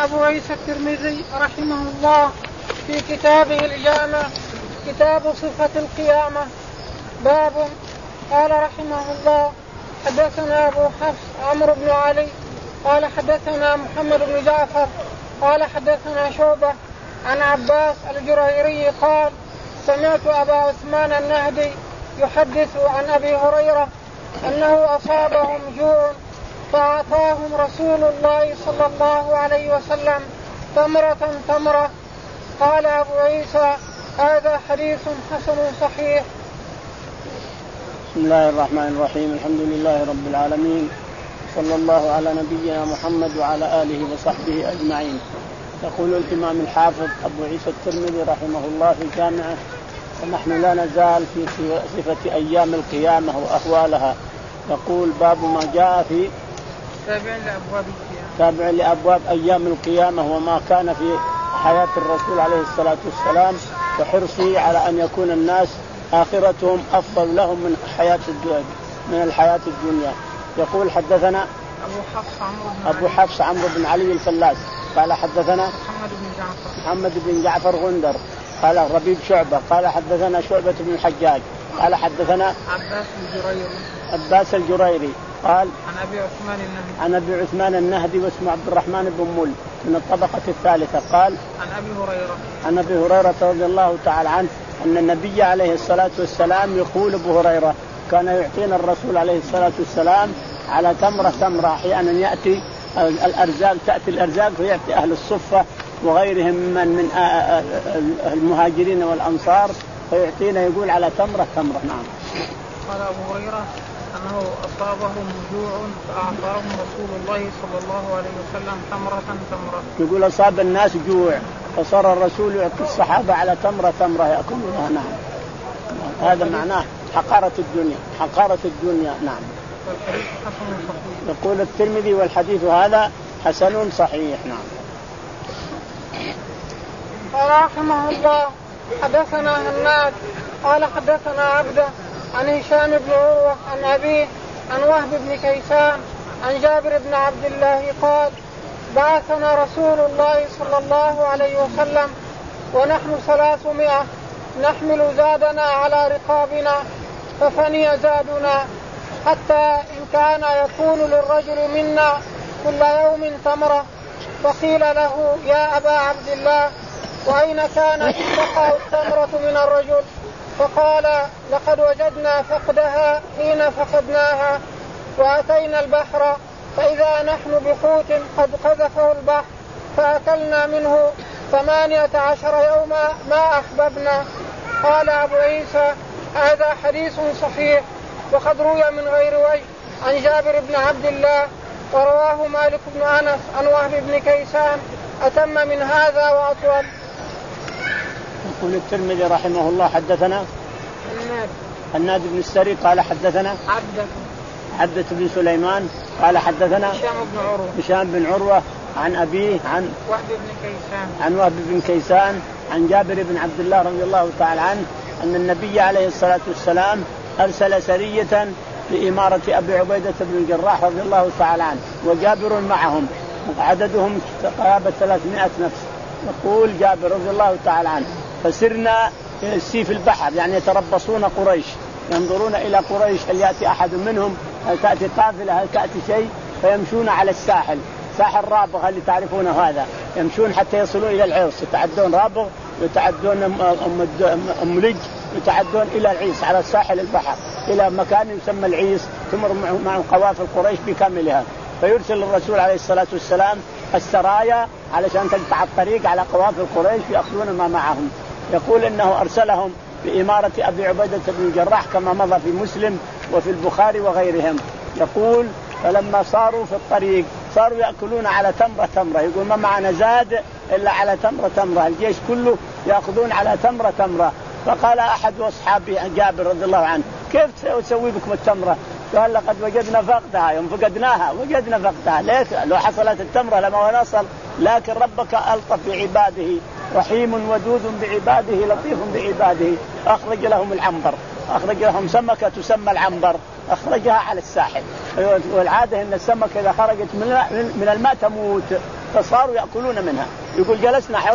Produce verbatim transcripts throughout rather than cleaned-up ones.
أبو عيسى الترمذي رحمه الله في كتابه الجامع كتاب صفة القيامة. باب. قال رحمه الله حدثنا أبو حفص عمرو بن علي قال حدثنا محمد بن جعفر قال حدثنا شعبة عن عباس الجريري قال سمعت أبا عثمان النهدي يحدث عن أبي هريرة أنه أصابهم جوع فأعطاهم رسول الله صلى الله عليه وسلم تمرة تمرة. قال أبو عيسى هذا حديث حسن صحيح. بسم الله الرحمن الرحيم. الحمد لله رب العالمين، صلى الله على نبينا محمد وعلى آله وصحبه أجمعين. يقول الإمام الحافظ أبو عيسى الترمذي رحمه الله في جامعه: ونحن لا نزال في صفة أيام القيامة وأحوالها. يقول باب ما جاء في تابع لأبواب القيامة تابع لأبواب أيام القيامة وما كان في حياة الرسول عليه الصلاة والسلام وحرصه على أن يكون الناس آخرتهم أفضل لهم من حياة الدنيا من الحياة الدنيا. يقول حدثنا أبو حفص عمرو بن أبو حفص عمرو بن علي الفلاس قال حدثنا محمد بن جعفر محمد بن جعفر غندر قال ربيب شعبة قال حدثنا شعبة بن الحجاج قال حدثنا عباس الجريري عباس الجريري قال عن أبي عثمان النهدي عن أبي عثمان النهدي واسمه عبد الرحمن بن مل من الطبقة الثالثة قال عن أبي هريرة عن أبي هريرة رضي الله تعالى عنه أن النبي عليه الصلاة والسلام يقول أبو هريرة كان يعطينا الرسول عليه الصلاة والسلام على تمرة تمرة. أحيانا يأتي الأرزاق تأتي الأرزاق فيأتي أهل الصفة وغيرهم من من المهاجرين والأنصار فيعطينا يقول على تمرة تمرة. نعم. قال أبو هريرة أنه أصابهم جوع فأعطاهم رسول الله صلى الله عليه وسلم تمرة تمرة. يقول أصاب الناس جوع فصار الرسول يعطي الصحابة على تمرة تمرة يأكلونها. نعم. هذا معناه حقارة الدنيا حقارة الدنيا. نعم. والحديث حسن صحيح. يقول الترمذي والحديث هذا حسن صحيح. نعم. قال رحمه الله حدثنا هناد قال حدثنا عبده عن هشام بن عروة عن أبيه عن وهب بن كيسان عن جابر بن عبد الله قال بعثنا رسول الله صلى الله عليه وسلم ونحن ثلاثمائة نحمل زادنا على رقابنا ففني زادنا حتى إن كان يكون للرجل منا كل يوم تمرة. فقيل له يا أبا عبد الله وأين كانت تقع التمرة من الرجل؟ فقال لقد وجدنا فقدها حين فقدناها وأتينا البحر فإذا نحن بحوت قد قذفه البحر فأكلنا منه ثمانية عشر يوما ما أحببنا. قال أبو عيسى هذا حديث صحيح وقد روي من غير وجه عن جابر بن عبد الله ورواه مالك بن أنس عن وهب بن كيسان أتم من هذا وأطول. يقول الترمذي رحمه الله حدثنا الناد الناد بن السري قال حدثنا عبدة عبدة بن سليمان قال حدثنا هشام بن عروة هشام بن عروة عن أبيه عن وهب بن كيسان عن وهب بن كيسان عن جابر بن عبد الله رضي الله تعالى عنه أن النبي عليه الصلاة والسلام أرسل سرية لإمارة أبي عبيدة بن الجراح رضي الله تعالى عنه وجابر معهم عددهم قرابة ثلاثمائة نفس. يقول جابر رضي الله تعالى عنه فسرنا في البحر يعني يتربصون قريش ينظرون إلى قريش هل يأتي أحد منهم هل تأتي قافلة هل تأتي شيء فيمشون على الساحل ساحل رابغ اللي تعرفون هذا يمشون حتى يصلوا إلى العرس يتعدون رابغ يتعدون أملج يتعدون إلى العيس على ساحل البحر إلى مكان يسمى العيس تمر مع قوافل قريش بكاملها. فيرسل الرسول عليه الصلاة والسلام السرايا علشان تقطع الطريق على قوافل قريش يأخذون ما معهم. يقول إنه أرسلهم بإمارة أبي عبيدة بن الجراح كما مضى في مسلم وفي البخاري وغيرهم. يقول فلما صاروا في الطريق صاروا يأكلون على تمرة تمرة. يقول ما معنا زاد إلا على تمرة تمرة الجيش كله يأخذون على تمرة تمرة. فقال أحد أصحابي جابر رضي الله عنه كيف تسوي بكم التمرة؟ قال لقد وجدنا فقدها يوم فقدناها وجدنا فقدها. ليش لو حصلت التمرة لما نصل لكن ربك ألطف بعباده رحيم ودود بعباده لطيف بعباده. أخرج لهم العنبر أخرج لهم سمكة تسمى العنبر أخرجها على الساحل. والعادة أن السمكة إذا خرجت من الماء تموت فصاروا يأكلون منها. يقول جلسنا حول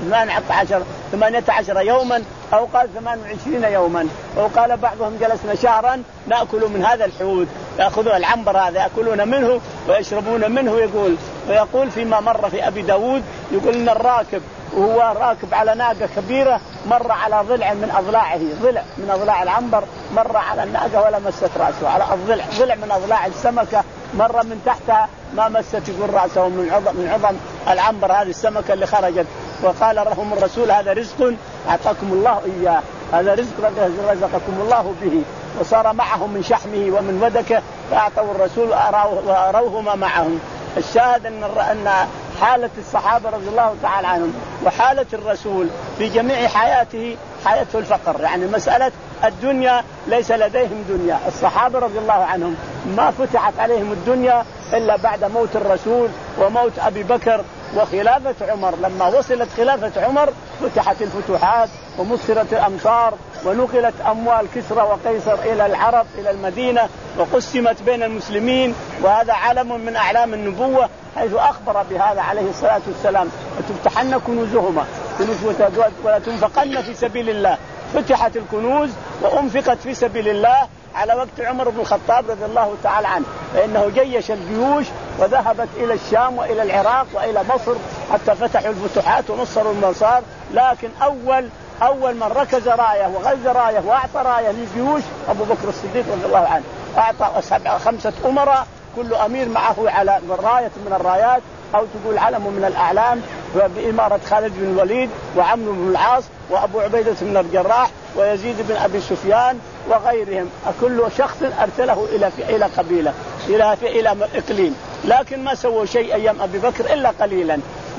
ثمانية عشر يوما أو قال ثمانية وعشرين يوما، أو قال بعضهم جلسنا شهرا نأكل من هذا الحوت، يأخذون العنبر هذا يأكلون منه ويشربون منه. يقول ويقول فيما مر في أبي داود يقول إن الراكب وهو راكب على ناقة كبيرة مر على ضلع من أضلاعه، ضلع من أضلاع العنبر مر على الناقة ولا مست رأسه، على الضلع ضلع من أضلاع السمكة مر من تحتها ما مست يقول رأسه من عظم من عظم العنبر هذه السمكة اللي خرجت. وقال لهم الرسول هذا رزق أعطاكم الله إياه، هذا رزق رزقكم الله به. وصار معهم من شحمه ومن ودكه فأعطوا الرسول وأروهما معهم. الشاهد أن أن حالة الصحابة رضي الله تعالى عنهم وحالة الرسول في جميع حياته حياته الفقر، يعني مسألة الدنيا ليس لديهم دنيا. الصحابة رضي الله عنهم ما فتحت عليهم الدنيا إلا بعد موت الرسول وموت أبي بكر وخلافة عمر. لما وصلت خلافة عمر فتحت الفتوحات ومصرت الأمصار ونقلت أموال كسرى وقيصر إلى العرب إلى المدينة وقسمت بين المسلمين، وهذا علم من أعلام النبوة حيث أخبر بهذا عليه الصلاة والسلام وتفتحن كنوزهما ولا تنفقن في سبيل الله. فتحت الكنوز وأنفقت في سبيل الله على وقت عمر بن الخطاب رضي الله تعالى عنه، فإنه جيش الجيوش وذهبت إلى الشام وإلى العراق وإلى مصر حتى فتحوا الفتوحات ونصروا المنصار. لكن أول أول من ركز راية وغز راية وأعطى راية للجيوش أبو بكر الصديق رضي الله عنه، أعطى خمسة أمراء كل أمير معه على راية من الرايات أو تقول علم من الأعلام، بإمارة خالد بن الوليد وعمرو بن العاص وأبو عبيدة بن الجراح ويزيد بن أبي سفيان وغيرهم. كل شخص أرسله إلى إلى قبيلة إلى إلى إقليم، لكن ما سووا شيء أيام أبي بكر إلا قليلا.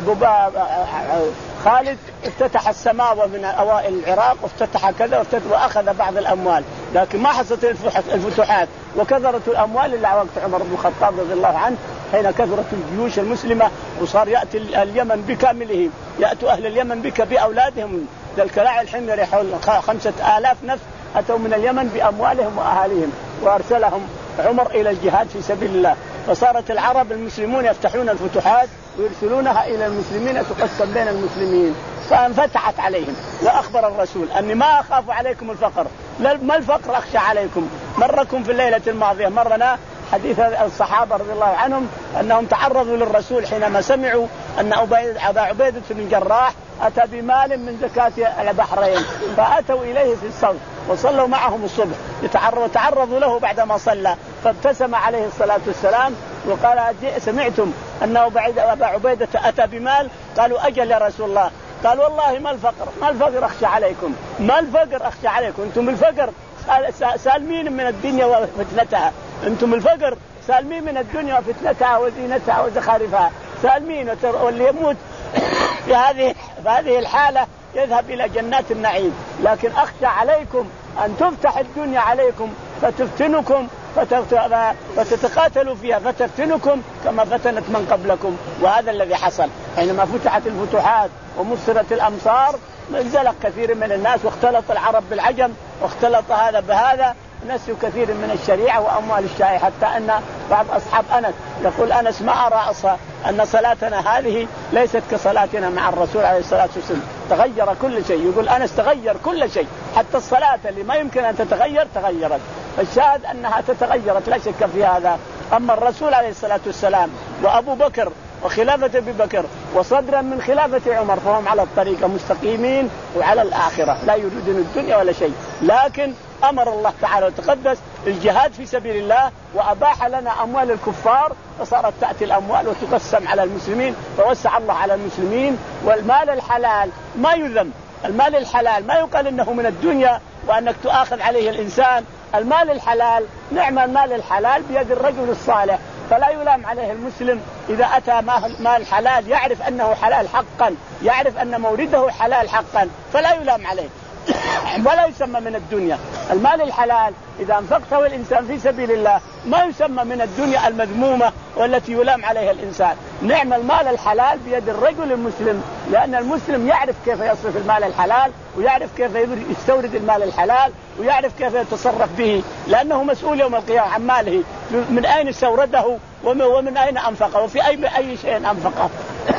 خالد افتتح السماء من أوائل العراق وافتتح كذا وافتتح وأخذ بعض الأموال، لكن ما حصلت الفتوحات وكثرت الأموال إلا وقت عمر بن الخطاب رضي الله عنه حين كثرت الجيوش المسلمة وصار يأتي اليمن بكامله، يأتوا أهل اليمن بك بأولادهم. الكلاع الحمير حول خمسة آلاف نفس أتوا من اليمن بأموالهم وأهاليهم وأرسلهم عمر إلى الجهاد في سبيل الله. فصارت العرب المسلمون يفتحون الفتوحات ويرسلونها إلى المسلمين تقسم بين المسلمين، فانفتحت عليهم. وأخبر الرسول أني ما أخاف عليكم الفقر، ما الفقر أخشى عليكم. مركم في الليلة الماضية مرنا حديث الصحابة رضي الله عنهم أنهم تعرضوا للرسول حينما سمعوا أن أبا عبيدة بن الجراح أتى بمال من زكاة البحرين، فأتوا إليه في الصف وصلوا معهم الصبح يتعرضوا له بعدما صلى، فابتسم عليه الصلاة والسلام وقال سمعتم أن أبا عبيدة أتى بمال؟ قالوا أجل يا رسول الله. قال والله ما الفقر ما الفقر أخشى عليكم، ما الفقر أخشى عليكم، أنتم الفقر سالمين من الدنيا وفتنتها، أنتم الفقر سالمين من الدنيا وفتنتها وزينتها وزخارفها سالمين، واللي يموت في هذه في هذه الحالة يذهب إلى جنات النعيم. لكن أخشى عليكم أن تفتح الدنيا عليكم فتفتنكم فتتقاتلوا فيها فتفتنكم كما فتنت من قبلكم. وهذا الذي حصل حينما فتحت الفتوحات ومصرت الأمصار، انزلق كثير من الناس واختلط العرب بالعجم واختلط هذا بهذا، نسوا كثير من الشريعة وأموال الشائع، حتى أن بعض أصحاب أنس يقول أنس ما أرى أصلا أن صلاتنا هذه ليست كصلاتنا مع الرسول عليه الصلاة والسلام، تغير كل شيء. يقول أنس تغير كل شيء، حتى الصلاة اللي ما يمكن أن تتغير تغيرت. الشاهد أنها تتغيرت لا شك في هذا. أما الرسول عليه الصلاة والسلام وأبو بكر وخلافة أبي بكر وصدرا من خلافة عمر فهم على الطريقة مستقيمين وعلى الآخرة لا يريدون الدنيا ولا شيء. لكن أمر الله تعالى وتقدس الجهاد في سبيل الله وأباح لنا أموال الكفار، فصارت تأتي الأموال وتقسم على المسلمين، فوسع الله على المسلمين. والمال الحلال ما يذم، المال الحلال ما يقال إنه من الدنيا وأنك تؤاخذ عليه الإنسان. المال الحلال نعم المال الحلال بيد الرجل الصالح، فلا يلام عليه المسلم إذا أتى مال حلال يعرف أنه حلال حقا، يعرف أن مورده حلال حقا، فلا يلام عليه ولا يسمى من الدنيا. المال الحلال إذا أنفقته الإنسان في سبيل الله ما يسمى من الدنيا المذمومة والتي يلام عليها الإنسان. نعم المال الحلال بيد الرجل المسلم، لأن المسلم يعرف كيف يصرف المال الحلال ويعرف كيف يستورد المال الحلال ويعرف كيف يتصرف به، لأنه مسؤول يوم القيامة عن ماله، من أين استورده ومن أين أنفقه وفي أي أي شيء أنفقه.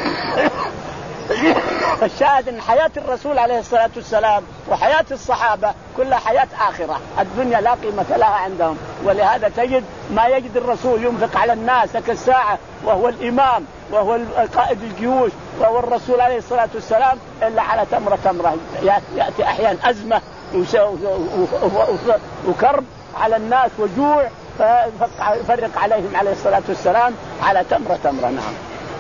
فالشاهد أن حياة الرسول عليه الصلاة والسلام وحياة الصحابة كلها حياة آخرة، الدنيا لا قيمة لها عندهم. ولهذا تجد ما يجد الرسول ينفق على الناس كالساعة وهو الإمام وهو قائد الجيوش وهو الرسول عليه الصلاة والسلام إلا على تمرة تمرة. يأتي أحيان أزمة وكرب على الناس وجوع فيفرق عليهم عليه الصلاة والسلام على تمرة تمرة. نعم.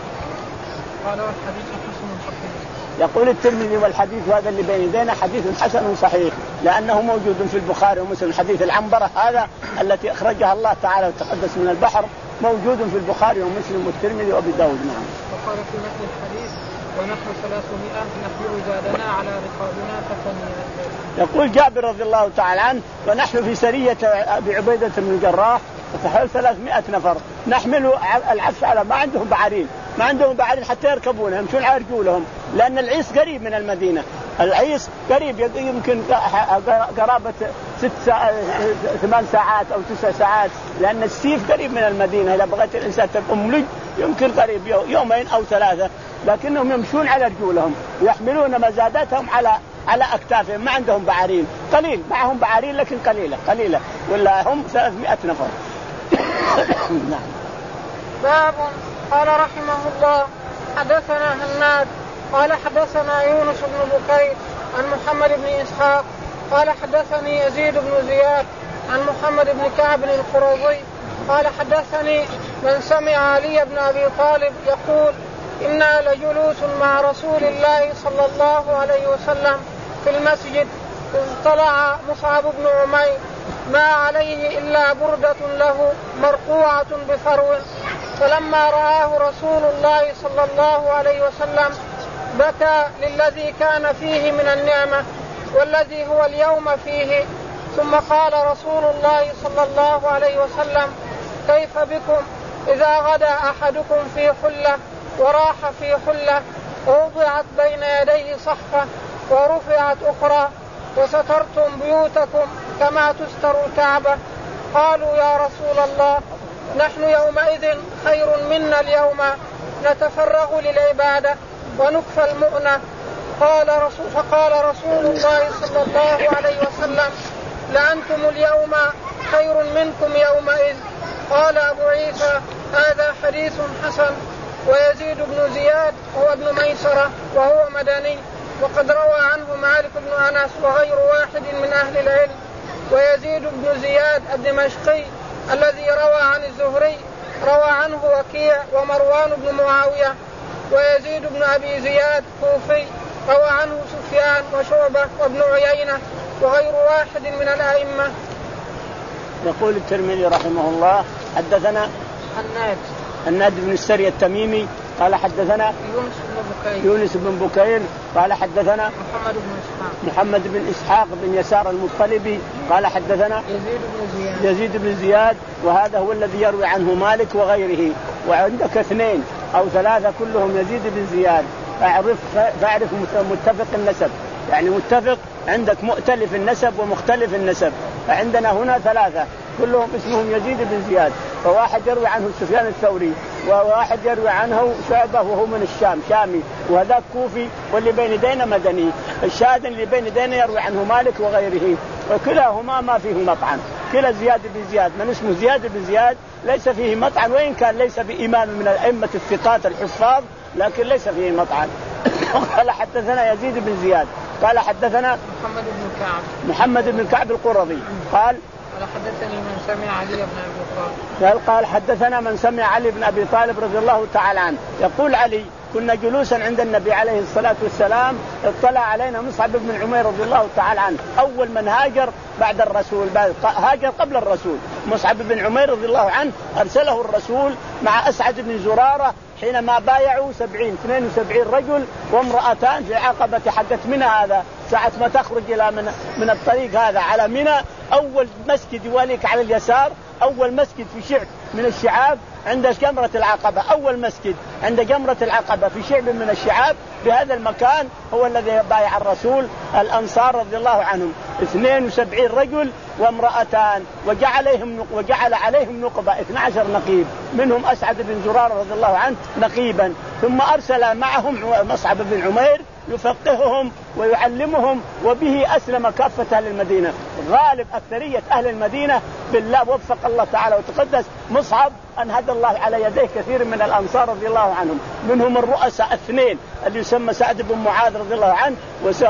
قال والحديث حسن صحيح. يقول الترمذي والحديث هذا اللي بين يدينا حديث حسن صحيح لأنه موجود في البخاري ومسلم. حديث العنبرة هذا التي أخرجها الله تعالى وتقدس من البحر موجود في البخاري ومسلم والترمذي وأبي داود. نعم. وقال في متن الحديث ونحن ثلاثمائة نحمل زادنا على رقابنا فثنيا. يقول جابر رضي الله تعالى عنه ونحن في سرية أبي عبيدة بن الجراح فتحول ثلاثمائة نفر نحمل العفش على ما عندهم بعارين ما عندهم بعارين حتى يركبونها يمشون على رجولهم لأن العيس قريب من المدينة. العيس قريب يمكن قرابة ست ساعات ثمان ساعات أو تسع ساعات لأن السيف قريب من المدينة. إذا بغيت الإنسان تأملج يمكن قريب يومين أو ثلاثة لكنهم يمشون على رجولهم ويحملون مزاداتهم على على أكتافهم ما عندهم بعارين قليل معهم بعارين لكن قليلة قليلة ولا هم ثلاثمائة نفر. نعم. باب قال رحمه الله حدثنا هناد قال حدثنا يونس بن بكير عن محمد بن إسحاق قال حدثني يزيد بن زياد عن محمد بن كعب القرظي قال حدثني من سمع علي بن أبي طالب يقول إنا لجلوس مع رسول الله صلى الله عليه وسلم في المسجد إذ طلع مصعب بن عمير ما عليه إلا بردة له مرقوعة بفرو فلما رآه رسول الله صلى الله عليه وسلم بكى للذي كان فيه من النعمة والذي هو اليوم فيه ثم قال رسول الله صلى الله عليه وسلم كيف بكم إذا غدا أحدكم في حلة وراح في حلة ووضعت بين يديه صحفة ورفعت أخرى وسترتم بيوتكم كما تستر الكعبة. قالوا يا رسول الله نحن يومئذ خير منا اليوم نتفرغ للعبادة ونكفى المؤنة. قال رسول فقال رسول الله صلى الله عليه وسلم لأنتم اليوم خير منكم يومئذ. قال أبو عيسى هذا حديث حسن. ويزيد بن زياد هو ابن ميسرة وهو مدني وقد روى عنه مالك بن أنس وغير واحد من أهل العلم. ويزيد بن زياد الدمشقي الذي روى عن الزهري روى عنه وكيع ومروان بن معاوية. ويزيد بن أبي زياد كوفي روى عنه سفيان وشعبة وابن عيينة وغير واحد من الأئمة. يقول الترمذي رحمه الله حدثنا الناد الناد بن السري التميمي قال حدثنا يونس بن بكير يونس بن بكير قال حدثنا محمد بن إسحاق محمد بن إسحاق بن يسار المطلبي قال حدثنا يزيد بن زياد يزيد بن زياد وهذا هو الذي يروي عنه مالك وغيره. وعندك اثنين أو ثلاثة كلهم يزيد بن زياد فاعرف فاعرف متفق النسب يعني متفق عندك مؤتلف النسب ومختلف النسب. فعندنا هنا ثلاثة كلهم اسمهم يزيد بن زياد فواحد يروي عنه سفيان الثوري وواحد يروي عنه شعبة وهو من الشام شامي وهذا كوفي واللي بين يدينا مدني. الشاهد اللي بين يدينا يروي عنه مالك وغيره وكلاهما ما فيه مطعن. كلا زياد بن زياد من اسمه زياد بن زياد ليس فيه مطعن وإن كان ليس بإمام من الأئمة الثقات الحفاظ لكن ليس فيه مطعن. قال حدثنا يزيد بن زياد قال حدثنا محمد بن كعب محمد بن كعب القرظي قال قال حدثني من سمع علي بن أبي طالب قال قال حدثنا من سمع علي بن أبي طالب رضي الله تعالى عنه يقول علي كنا جلوسا عند النبي عليه الصلاة والسلام اطلع علينا مصعب بن عمير رضي الله تعالى عنه أول من هاجر بعد الرسول هاجر قبل الرسول. مصعب بن عمير رضي الله عنه أرسله الرسول مع أسعد بن زرارة حينما بايعوا سبعين اثنين وسبعين رجل وامرأتان في عقبة حقت منى هذا ساعة ما تخرج إلى من, من الطريق هذا على منى. أول مسجد يواليك على اليسار أول مسجد في شعب من الشعاب عند جمرة العقبة. أول مسجد عند جمرة العقبة في شعب من الشعاب بهذا المكان هو الذي بايع الرسول الأنصار رضي الله عنهم اثنين وسبعين رجل وامرأتان وجعل عليهم وجعل عليهم نقبة اثني عشر نقيب منهم أسعد بن زرارة رضي الله عنه نقيبا. ثم أرسل معهم مصعب بن عمير يفقههم ويعلمهم، وبه أسلم كافة أهل المدينة. غالب أكثرية أهل المدينة بالله وفق الله تعالى وتقدس مصعب أن هدى الله على يديه كثير من الأنصار رضي الله عنهم، منهم الرؤساء اثنين اللي يسمى سعد بن معاذ رضي الله عنه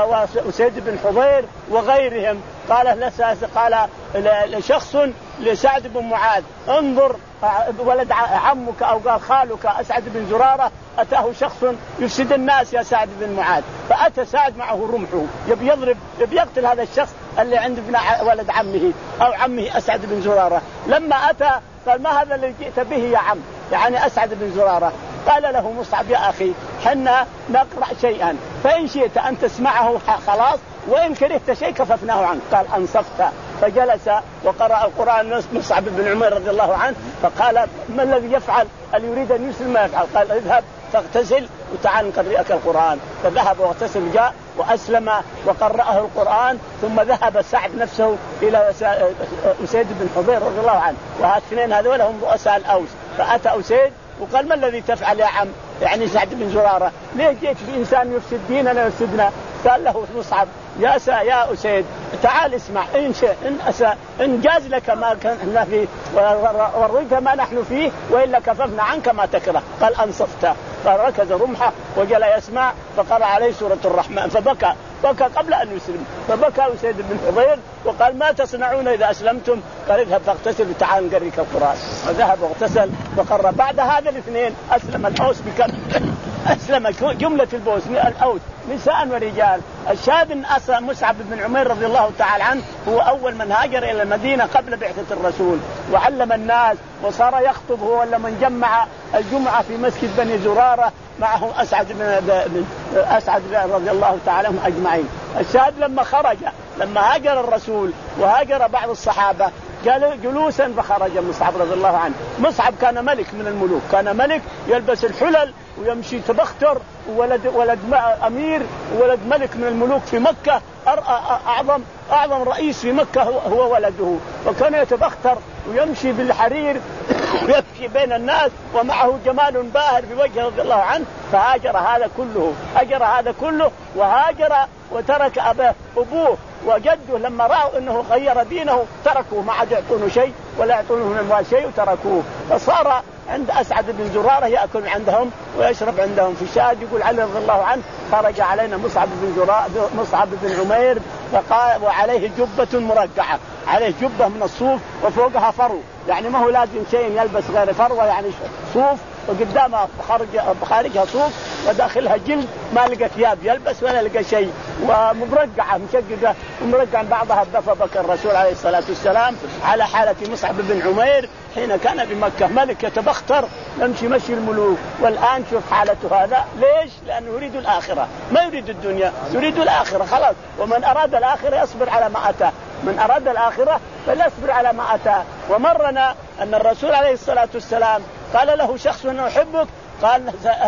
وسيد بن حضير وغيرهم. قال قال لشخص لسعد بن معاذ انظر ولد عمك أو قال خالك أسعد بن زرارة أتاه شخص يفسد الناس يا سعد بن معاذ. فأتى سعد معه رمحه يبي يضرب يبي يقتل هذا الشخص اللي عند ابن ولد عمه أو عمه أسعد بن زرارة. لما أتى قال ما هذا اللي جئت به يا عم، يعني أسعد بن زرارة. قال له مصعب يا أخي حنا نقرأ شيئا فإن شئت أن تسمعه خلاص وإن كرهت شيء كففناه عنك. قال أنصفت. فجلس وقرأ القرآن مصعب بن عمير رضي الله عنه. فقال ما الذي يفعل؟ هل يريد أن يسلم ما يفعل؟ قال اذهب فاغتسل وتعال نقرئك القرآن. فذهب واغتسل جاء وأسلم وقرأه القرآن. ثم ذهب سعد نفسه إلى أسيد بن حضير رضي الله عنه، وهالاثنين هذول هم رؤساء الأوس. فأتى أسيد وقال ما الذي تفعل يا عم، يعني سعد بن زرارة ليه جيت بإنسان يفسد ديننا يفسدنا؟ قال له مصعب يا سا يا أسيد تعال اسمع إن شاء إن أسا إن جاز لك ما كنا فيه وريك ما نحن فيه وإلا كففنا عنك ما تكره. قال أنصفت. فركز رمحه وجل يسمع فقرأ عليه سورة الرحمن فبكى بكى قبل أن يسلم. فبكى أسيد بن حضير وقال ما تصنعون إذا أسلمتم؟ قال اذهب فاغتسل وتعال نقرئك القرآن. وذهب واغتسل وقرأ. بعد هذا الاثنين أسلم الأوس بكم أسلم جملة البوس الأوس نساء ورجال. الشاهد أن أسلم مصعب بن عمير رضي الله تعالى عنه هو أول من هاجر إلى المدينة قبل بعثة الرسول وعلم الناس وصار يخطب هو لمن جمع الجمعة في مسجد بني زرارة معه أسعد بن أسعد رضي الله تعالى عنهم أجمعين. الشاهد لما خرج لما هاجر الرسول وهاجر بعض الصحابة قال جلوسا فخرج مصعب رضي الله عنه. مصعب كان ملك من الملوك، كان ملك يلبس الحلل ويمشي تبختر، ولد ولد امير ولد ملك من الملوك في مكة. اعظم اعظم رئيس في مكة هو ولده، وكان يتبختر ويمشي بالحرير ويمشي بين الناس ومعه جمال باهر بوجهه رضي الله عنه. فهاجر هذا كله هاجر هذا كله وهاجر وترك أباه أبوه وجده لما رأوا أنه غير دينه تركوه، ما عاد يعطونه شيء ولا يعطونه من المال شيء وتركوه. فصار عند أسعد بن زرارة يأكل عندهم ويشرب عندهم. في الشاهد يقول علي رضي الله عنه خرج علينا مصعب بن زرارة مصعب بن عمير فقال وعليه جبة مرقعة، عليه جبة من الصوف وفوقها فرو، يعني ما هو لازم شيء يلبس غير فروة، يعني صوف وقدامها خارج خارجها صوف وداخلها جلد، ما لقى ثياب يلبس ولا لقى شيء، ومرقعة مشققة ومرقعة بعضها فبكى الرسول عليه الصلاة والسلام على حالة مصعب بن عمير حين كان بمكة ملك يتبختر يمشي مشي الملوك. والآن شوف حالته هذا ليش؟ لأنه يريد الآخرة ما يريد الدنيا، يريد الآخرة خلاص. ومن أراد الآخرة يصبر على ما أتاه، من أراد الآخرة فليصبر على ما أتاه. ومرنا أن الرسول عليه الصلاة والسلام قال له شخص أنه يحبك، قال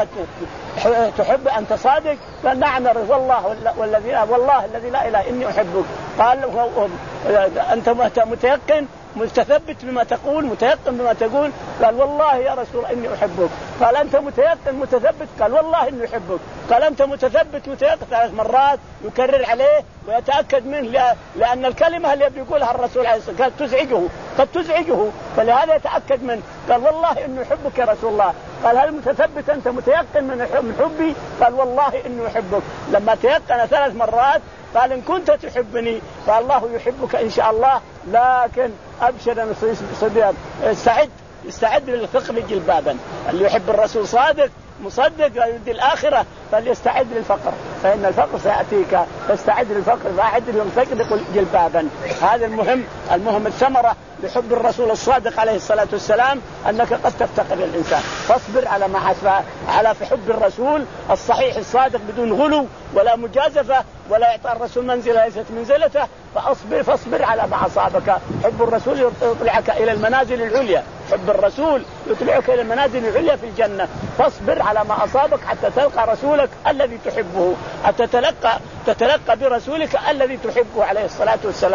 تحب أنت صادق؟ قال نعم والله والذي والله الذي لا إله إني أحبك. قال أنت متيقن متثبت بما تقول متيقن بما تقول؟ قال والله يا رسول إني أحبك. قال أنت متيقن متثبت؟ قال والله إني أحبك. قال أنت متثبت متيقن؟ ثلاث مرات يكرر عليه ويتأكد منه، لأن الكلمة اللي بيقولها الرسول عليه الصلاة والسلام قد تزعجه قد تزعجه فلهذا يتأكد منه. قال والله إني أحبك يا رسول الله. قال هل متثبت أنت متيقن من حبي؟ قال والله إني أحبك. لما تيقن ثلاث مرات قال إن كنت تحبني فالله يحبك إن شاء الله، لكن أبشر صديق استعد استعد للفقر جلبابا. اللي يحب الرسول صادق مصدق يريد الآخرة فليستعد للفقر، فإن الفقر سيأتيك، فاستعد للفقر فأعد للفقر جلبابا. هذا المهم المهم الثمرة لحب الرسول الصادق عليه الصلاة والسلام أنك قد تفتقر الإنسان. فاصبر على ما حسب على في حب الرسول الصحيح الصادق بدون غلو ولا مجازفة ولا يعطى الرسول منزلة ليست منزلته. فاصبر فاصبر على ما أصابك. حب الرسول يطلعك إلى المنازل العليا، حب الرسول يطلعك إلى المنازل العليا في الجنة. فاصبر على ما أصابك حتى تلقى رسولك الذي تحبه، حتى تتلقى تتلقى برسولك الذي تحبه عليه الصلاة والسلام.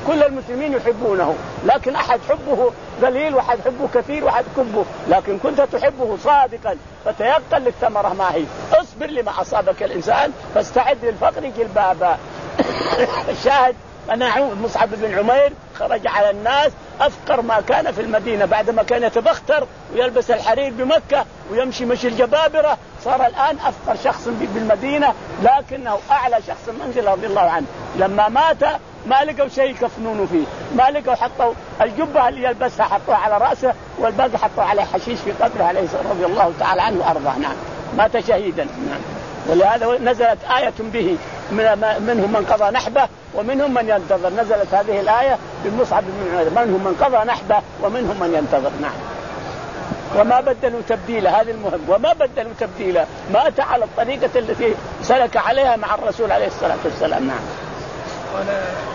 كل المسلمين يحبونه، لكن أحد حبه قليل وأحد حبه كثير وأحد حبه، لكن كنت تحبه صادقا فتيقن للثمرة ما هي. اصبر لما أصابك الإنسان فاستعد للفقر جلبابا. الشاهد أن مصعب بن عمير خرج على الناس أفقر ما كان في المدينة، بعدما كان يتبختر ويلبس الحرير بمكة ويمشي مشي الجبابرة، صار الآن أفقر شخص بالمدينة، لكنه أعلى شخص منزل رضي الله عنه. لما مات ما لقوا شيء كفنونه فيه، ما لقوا، حطوا الجبة اللي يلبسها حطوها على رأسه والباقي حطوا عليه حشيش في قبره عليه رضي الله تعالى عنه وأرضاه. نعم مات شهيدا. نعم. ولهذا نزلت آية به، منهم من قضى نحبه ومنهم من ينتظر. نزلت هذه الآية بمصعب بن عمير، منهم من قضى نحبه ومنهم من ينتظر. نعم. وما بدلوا تبديلا، هذا المهم، وما بدلوا تبديلا، مات على الطريقة التي سلك عليها مع الرسول عليه الصلاة والسلام. نعم. قال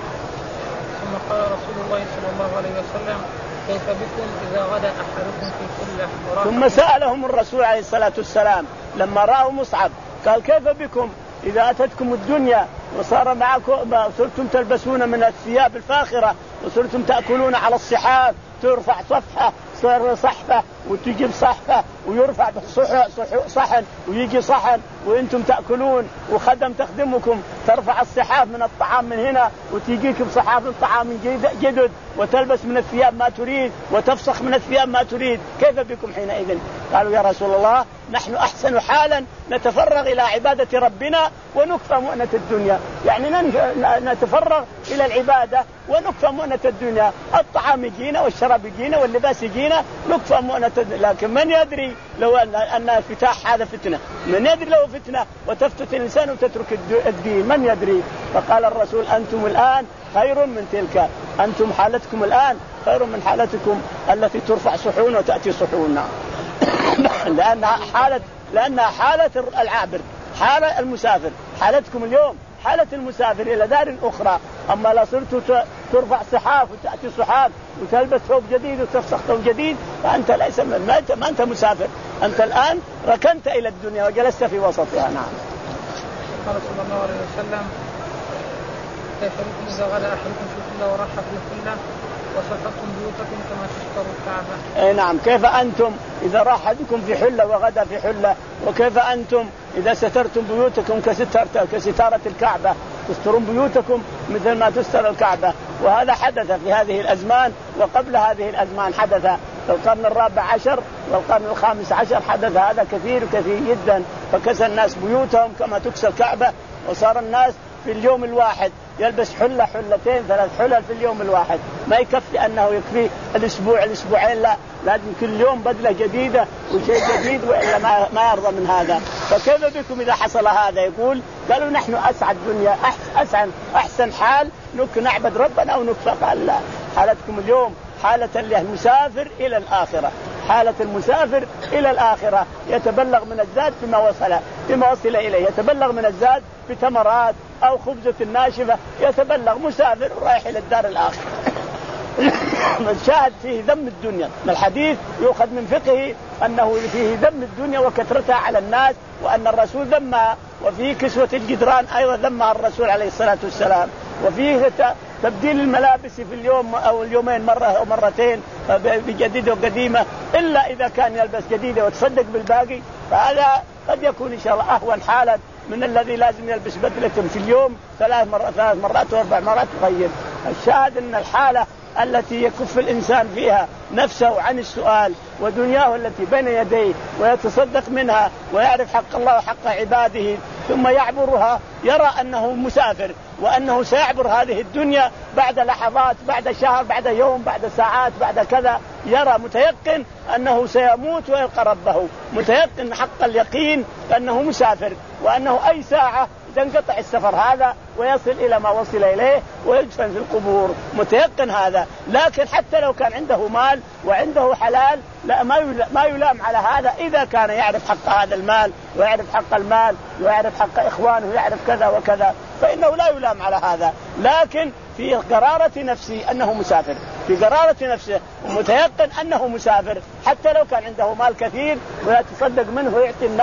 ثم قال رسول الله صلى الله عليه وسلم كيف بكم إذا غدا أحدكم في كله. ثم سألهم الرسول عليه الصلاة والسلام لما رأوا مصعب قال كيف بكم إذا أتتكم الدنيا وصار معكم صرتم تلبسون من الثياب الفاخرة وصرتم تأكلون على الصحاف، ترفع صفحة صار صحفة وتجيب صحفة ويرفع صحن ويجي صحن وانتم تأكلون وخدم تخدمكم ترفع الصحاف من الطعام من هنا وتجيك بصحاف الطعام جدد وتلبس من الثياب ما تريد وتفسخ من الثياب ما تريد، كيف بكم حينئذ؟ قالوا يا رسول الله نحن أحسن حالا نتفرغ إلى عبادة ربنا ونكفى مؤنة الدنيا، يعني نتفرغ إلى العبادة ونكفى مؤنة الدنيا، الطعام يجينا والشراب يجينا واللباس يجينا نكفى مؤنة. لكن من يدري لو أن الفتاح هذا فتنة، من يدري لو فتنة وتفتت الإنسان وتترك الدين، من يدري؟ فقال الرسول أنتم الآن خير من تلك، أنتم حالتكم الآن خير من حالتكم التي ترفع صحون وتأتي صحون. لأنها حالة لأنها حالة العابر، حالة المسافر. حالتكم اليوم حالة المسافر إلى دار أخرى، أما لا صرت ترفع صحاف وتأتي صحاف وتلبس ثوب جديد وتفسخ ثوب جديد فأنت ليس ما أنت, ما أنت مسافر، أنت الآن ركنت إلى الدنيا وجلست في وسطها. نعم. قال صلى الله عليه وسلم كيف بكم إذا غدا أحدكم في كله وراح في كله وسترتم بيوتكم كما تستر الكعبة. اي نعم. كيف أنتم إذا راح أحدكم في حلة وغدا في حلة، وكيف أنتم إذا سترتم بيوتكم كسترة كستارة الكعبة، تسترون بيوتكم مثل ما تستر الكعبة. وهذا حدث في هذه الأزمان وقبل هذه الأزمان حدث في القرن الرابع عشر والقرن الخامس عشر، حدث هذا كثير كثير جدا، فكسى الناس بيوتهم كما تكسى الكعبة، وصار الناس في اليوم الواحد يلبس حلة حلتين ثلاث حلل في اليوم الواحد، ما يكفي أنه يكفي الأسبوع الأسبوعين، لا لازم كل يوم بدلة جديدة وشيء جديد وإلا ما ما يرضى من هذا. فكيف بكم إذا حصل هذا؟ يقول قالوا نحن أسعد دنيا أحسن أحسن حال نك نعبد ربنا ونكفى. قال لا، حالتكم اليوم حالة المسافر إلى الآخرة، حالة المسافر إلى الآخرة، يتبلغ من الزاد فيما وصل فيما وصل إليه، يتبلغ من الزاد بتمرات أو خبزة ناشفة، يتبلغ مسافر رايح إلى الدار الآخرة. الشاهد فيه ذم الدنيا، الحديث يؤخذ من فقهه أنه فيه ذم الدنيا وكثرتها على الناس، وأن الرسول ذمها، وفيه كسوة الجدران أيضا ذمها الرسول عليه الصلاة والسلام، وفيه تبديل الملابس في اليوم أو اليومين مرة أو مرتين بجديدة وقديمة، إلا إذا كان يلبس جديدة وتصدق بالباقي، فهذا قد يكون إن شاء الله أهون حالا من الذي لازم يلبس بدلة في اليوم ثلاث مرات ثلاث مرات وأربع مرات يغير. الشاهد أن الحالة التي يكف الإنسان فيها نفسه عن السؤال ودنياه التي بين يديه ويتصدق منها ويعرف حق الله وحق عباده ثم يعبرها، يرى أنه مسافر وأنه سيعبر هذه الدنيا بعد لحظات بعد شهر بعد يوم بعد ساعات بعد كذا، يرى متيقن أنه سيموت ويلقى ربه، متيقن حق اليقين أنه مسافر وأنه أي ساعة تنقطع السفر هذا ويصل إلى ما وصل إليه ويدفن في القبور، متيقن هذا. لكن حتى لو كان عنده مال وعنده حلال لا ما يلام على هذا، إذا كان يعرف حق هذا المال ويعرف حق المال ويعرف حق إخوانه ويعرف كذا وكذا فإنه لا يلام على هذا. لكن في قرارة نفسه أنه مسافر، في قرارة نفسه ومتيقن أنه مسافر، حتى لو كان عنده مال كثير ويتصدق منه ويعطي الناس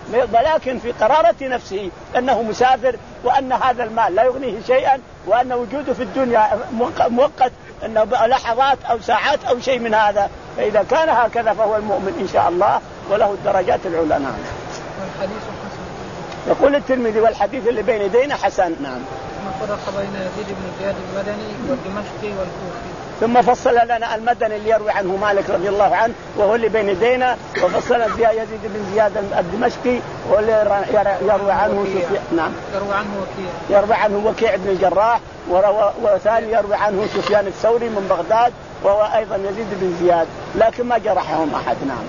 ولكن في قرارة نفسه أنه مسافر وأن هذا المال لا يغنيه شيئا وأن وجوده في الدنيا مؤقت، أنه لحظات أو ساعات أو شيء من هذا. فإذا كان هكذا فهو المؤمن إن شاء الله وله الدرجات العلى. نعم. والحديث حسن. يقول الترمذي والحديث اللي بين يدينا حسن. نعم. ثم فرق بين يزيد بن زياد المدني والدمشقي والكوفي. ثم فصل لنا المدني اللي يروي عنه مالك رضي الله عنه وهو اللي بين يدينا، وفصل يزيد بن زياد الدمشقي واللي يروي عنه سفيان. نعم. يروي عنه وكيع. يروي عنه وكيع بن الجراح، وثاني يروي عنه سفيان الثوري من بغداد وهو أيضا يزيد بن زياد، لكن ما جرحهم أحد. نعم.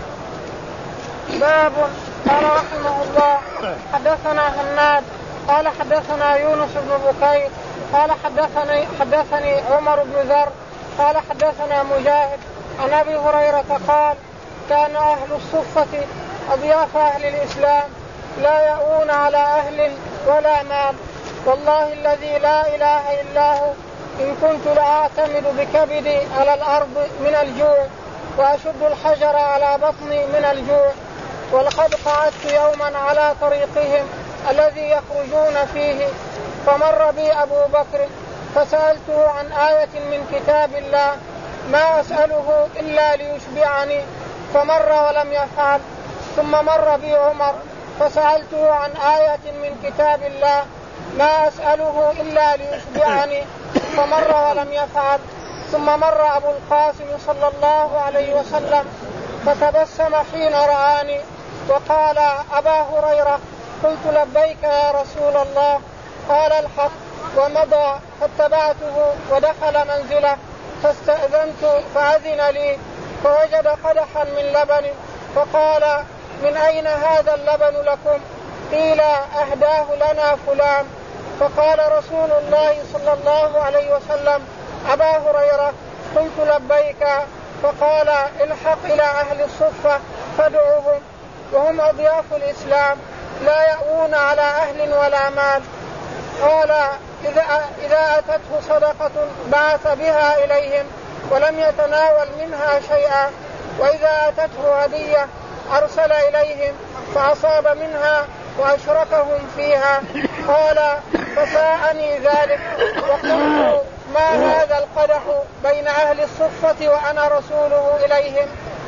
باب. قال رحمه الله حدثنا هناد قال حدثنا يونس بن بكير قال حدثني حدثني عمر بن ذر قال حدثنا مجاهد عن ابي هريره قال كان اهل الصفه اضياف اهل الاسلام لا يأوون على اهل ولا مال، والله الذي لا اله الا هو ان كنت لاعتمد بكبدي على الارض من الجوع واشد الحجر على بطني من الجوع. ولقد قعدت يوما على طريقهم الذي يخرجون فيه فمر بي أبو بكر فسألته عن آية من كتاب الله ما أسأله إلا ليشبعني فمر ولم يفعل. ثم مر بي عمر فسألته عن آية من كتاب الله ما أسأله إلا ليشبعني فمر ولم يفعل. ثم مر أبو القاسم صلى الله عليه وسلم فتبسم حين رآني وقال أبا هريرة. قلت لبيك يا رسول الله. قال الحق. ومضى فاتبعته ودخل منزله فاستأذنت فأذن لي فوجد قدحا من لبن فقال من أين هذا اللبن لكم؟ قيل أهداه لنا فلان. فقال رسول الله صلى الله عليه وسلم أبا هريرة. قلت لبيك. فقال الحق إلى أهل الصفة فادعوهم وهم أضياف الإسلام لا يأوون على أهل ولا مال. قال إذا, إذا أتته صدقة بعث بها إليهم ولم يتناول منها شيئا، وإذا أتته هدية أرسل إليهم فأصاب منها وأشركهم فيها. قال فساءني ذلك وقلت ما هذا القدح بين أهل الصفة وأنا رسوله إليهم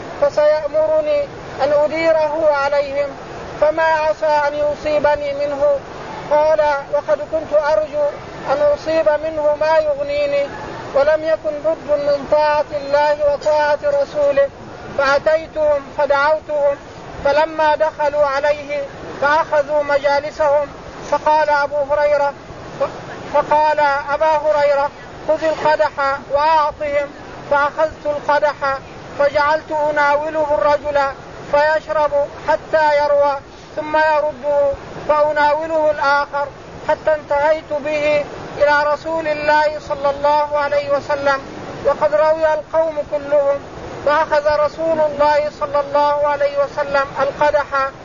فسيأمرني أن أديره عليهم فما عسى أن يصيبني منه. قال وقد كنت أرجو أن أصيب منه ما يغنيني ولم يكن بد من طاعة الله وطاعة رسوله. فأتيتهم فدعوتهم فلما دخلوا عليه فأخذوا مجالسهم فقال أبو هريرة فقال أبا هريرة خذ القدح وأعطهم. فأخذت القدح فجعلت أناوله الرجل فيشرب حتى يروى ثم يرده فأناوله الآخر حتى انتهيت به إلى رسول الله صلى الله عليه وسلم وقد روي القوم كلهم. فأخذ رسول الله صلى الله عليه وسلم القدح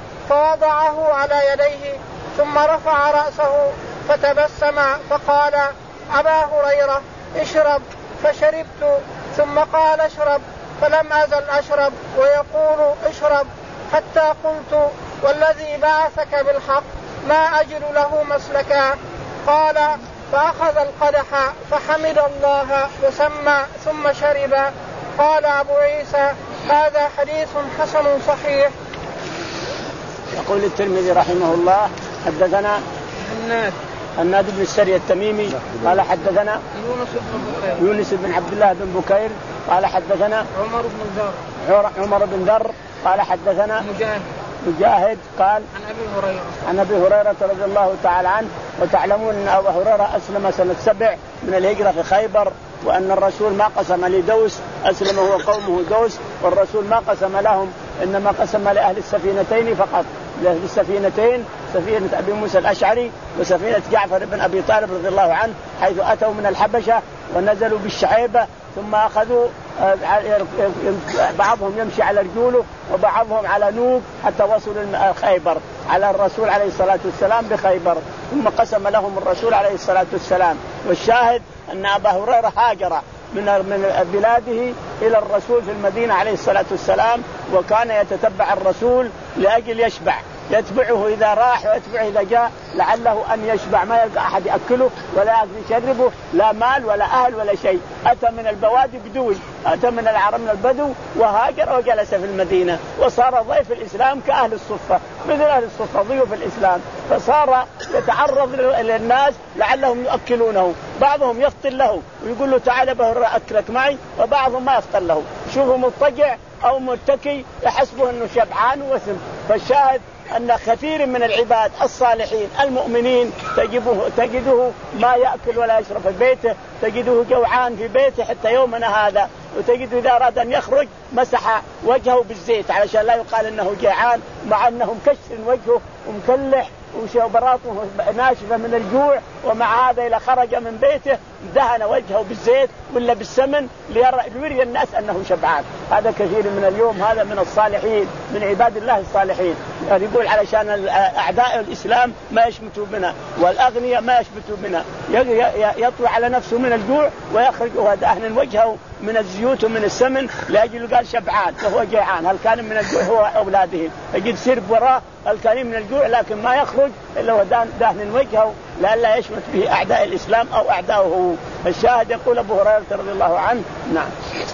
فوضعه على يديه ثم رفع رأسه فتبسم فقال أبا هريرة اشرب. فشربت ثم قال اشرب فلم أزل أشرب ويقول اشرب حتى قلت والذي بعثك بالحق ما أجد له مسلكا. قال فأخذ القدح فحمد الله وسمى ثم شرب. قال أبو عيسى هذا حديث حسن صحيح. يقول الترمذي رحمه الله حدثنا الناس الناد بن السري التميمي قال حدثنا يونس بن بكير يونس بن عبد الله بن بكير قال حدثنا عمر بن ذر عمر بن ذر قال حدثنا مجاهد مجاهد قال عن أبي هريرة عن أبي هريرة رضي الله تعالى عنه. وتعلمون أن أبا هريرة أسلم سنة سبع من الهجرة في خيبر، وأن الرسول ما قسم لدوس أسلم هو قومه دوس، والرسول ما قسم لهم إنما قسم لأهل السفينتين فقط، لأهل السفينتين سفينة أبي موسى الأشعري وسفينة جعفر بن أبي طالب رضي الله عنه، حيث أتوا من الحبشة ونزلوا بالشعيبة ثم أخذوا بعضهم يمشي على رجوله وبعضهم على نوق حتى وصلوا خيبر على الرسول عليه الصلاة والسلام بخيبر، ثم قسم لهم الرسول عليه الصلاة والسلام. والشاهد أن أبا هريرة هاجر من من بلاده إلى الرسول في المدينة عليه الصلاة والسلام، وكان يتتبع الرسول لأجل يشبع يتبعه إذا راح ويتبعه إذا جاء لعله أن يشبع، ما يلقى أحد يأكله ولا أحد يشربه، لا مال ولا أهل ولا شيء. أتى من البوادي بدوي، أتى من العرب من البدو وهاجر وجلس في المدينة وصار ضيف الإسلام كأهل الصفة، مثل أهل الصفة ضيوف الإسلام، فصار يتعرض للناس لعلهم يؤكلونه، بعضهم يفطن له ويقول له تعال بهر أكلك معي، وبعضهم ما يفطن له، شوفه مضطجع أو متكي يحسبه أنه شبعان وسم. فالشاهد أن كثير من العباد الصالحين المؤمنين تجده, تجده ما يأكل ولا يشرب في بيته، تجده جوعان في بيته حتى يومنا هذا، وتجده إذا أراد أن يخرج مسح وجهه بالزيت علشان لا يقال أنه جيعان، مع أنه مكشر وجهه ومكلح وبراطه ناشفة من الجوع، ومع هذا إذا خرج من بيته دهن وجهه بالزيت ولا بالسمن ليري الناس أنه شبعان. هذا كثير من اليوم، هذا من الصالحين من عباد الله الصالحين. يعني يقول علشان أعداء الإسلام ما يشمتوا بنا والأغنياء ما يشمتوا بنا، يطوي على نفسه من الجوع ويخرج دهن وجهه من الزيوت ومن السمن لأجل قال شبعان فهو جيعان. هل كان من الجوع هو أولادهم يجد سرب وراء هل كان من الجوع، لكن ما يخرج إلا هو دهن وجهه لئلا يشمت به أعداء الإسلام أو أعداؤه. الشاهد يقول أبو هريرة رضي الله عنه نعم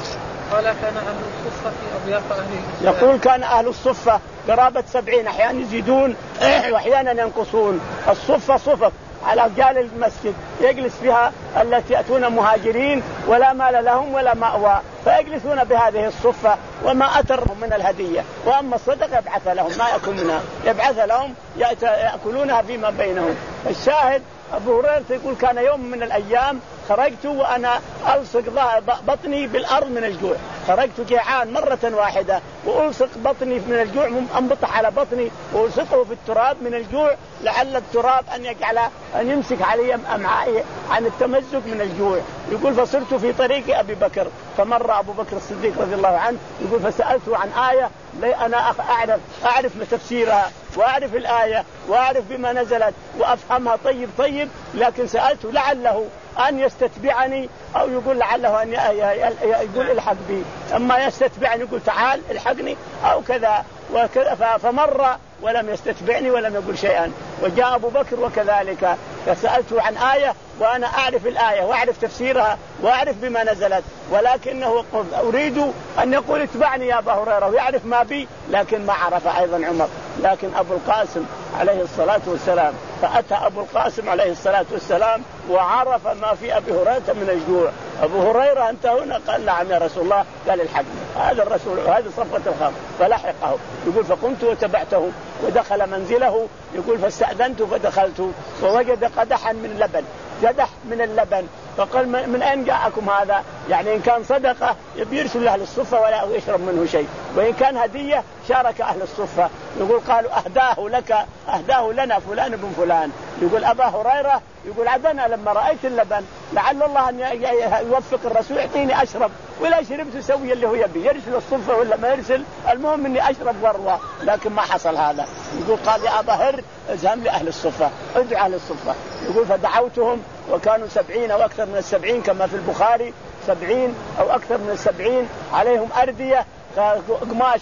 قال كان أهل الصفة في أضياف أهل الإسلام. يقول كان أهل الصفة قرابة سبعين، أحيانا يزيدون وأحيانا ينقصون. الصفة صفة على رجال المسجد يجلس فيها التي يأتون مهاجرين ولا مال لهم ولا مأوى، فيجلسون بهذه الصفة وما أترهم من الهدية، وأما الصدقة يبعث لهم ما يأكل منها، يبعث لهم يأكلونها فيما بينهم. الشاهد أبو هريرة يقول كان يوم من الأيام خرجت وأنا ألصق بطني بالأرض من الجوع، خرجت جيعان مرة واحدة وألصق بطني من الجوع، أنبطح على بطني وألصقه في التراب من الجوع لعل التراب أن يجعل أن يمسك علي أمعائي عن التمزق من الجوع. يقول فصرت في طريق أبي بكر فمر أبو بكر الصديق رضي الله عنه، يقول فسألته عن آية أنا أعرف أعرف تفسيرها وأعرف الآية وأعرف بما نزلت وأفهمها طيب طيب، لكن سألته لعله أن يستتبعني أو يقول لعله أن يقول الحق بي، أما يستتبعني يقول تعال الحقني أو كذا وكذا، فمر ولم يستتبعني ولم يقول شيئا. وجاء أبو بكر وكذلك فسألته عن آية وأنا أعرف الآية وأعرف تفسيرها وأعرف بما نزلت، ولكنه أريد أن يقول اتبعني يا أبا هريرة ويعرف ما بي، لكن ما عرف أيضا عمر. لكن أبو القاسم عليه الصلاة والسلام فأتى أبو القاسم عليه الصلاة والسلام وعرف ما في أبي هريرة من الجوع. أبو هريرة أنت هنا؟ قال نعم يا رسول الله. قال الحق هذا الرسول هذه صفوة الخمر، فلحقه. يقول فقمت وتبعته ودخل منزله، يقول فاستأذنت فدخلت ووجد قدحا من لبن، قدح من اللبن، فقال من أين جاءكم هذا؟ يعني إن كان صدقة يرسل أهل الصفة ولا يشرب منه شيء، وإن كان هدية شارك أهل الصفة. يقول قالوا أهداه لك أهداه لنا فلان بن فلان. يقول أبا هريرة يقول عدنا لما رأيت اللبن لعل الله أن يوفق الرسول يعطيني أشرب، ولا شربت سوي اللي هو يبي، يرسل الصفة ولا ما يرسل، المهم أني أشرب وروى، لكن ما حصل هذا. يقول قال يا أبا هر اذهب لأهل الصفة ادعو أهل الصفة. يقول فدعوتهم وكانوا سبعين أو أكثر من السبعين كما في البخاري، سبعين أو أكثر من السبعين، عليهم أردية قماش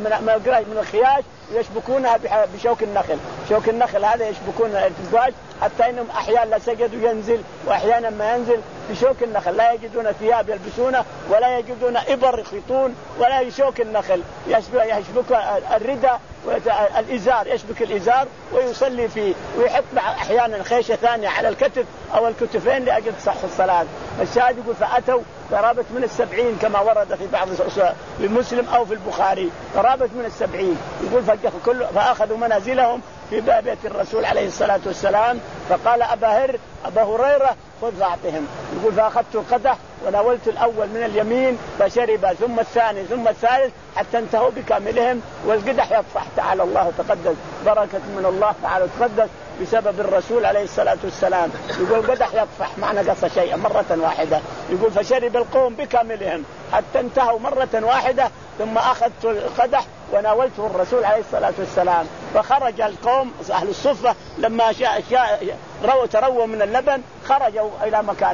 من الخياش يشبكونها بشوك النخل، شوك النخل هذا يشبكون الزواج حتى إنهم أحيانا لا سجدوا ينزل وأحيانا ما ينزل بشوك النخل، لا يجدون ثياب يلبسونه ولا يجدون إبر يخيطون ولا يشوك النخل، يشبك الردى الإزار، يشبك الإزار ويصلي فيه، ويحط أحيانا خيشة ثانية على الكتف أو الكتفين لأجل صح الصلاة. الشاهد يقول فأتوا قرابة من السبعين كما ورد في بعض في مسلم أو في البخاري، قرابة من السبعين. يقول فأخذوا منازلهم في بيت الرسول عليه الصلاة والسلام، فقال أبا هر أبا هريرة خذ فأعطهم. يقول فأخذت القدح وناولت الأول من اليمين فشرب، ثم الثاني ثم الثالث حتى انتهوا بكاملهم، والقدح يطفح. تعالى الله تقدس، بركة من الله تعالى تقدس بسبب الرسول عليه الصلاة والسلام. يقول قدح يطفح ما نقص شيئا مرة واحدة. يقول فشرب القوم بكاملهم حتى انتهوا مرة واحدة، ثم أخذت القدح وناولته الرسول عليه الصلاة والسلام. فخرج القوم أهل الصفة لما شاء شاء رو تروا من اللبن خرجوا إلى مكانهم،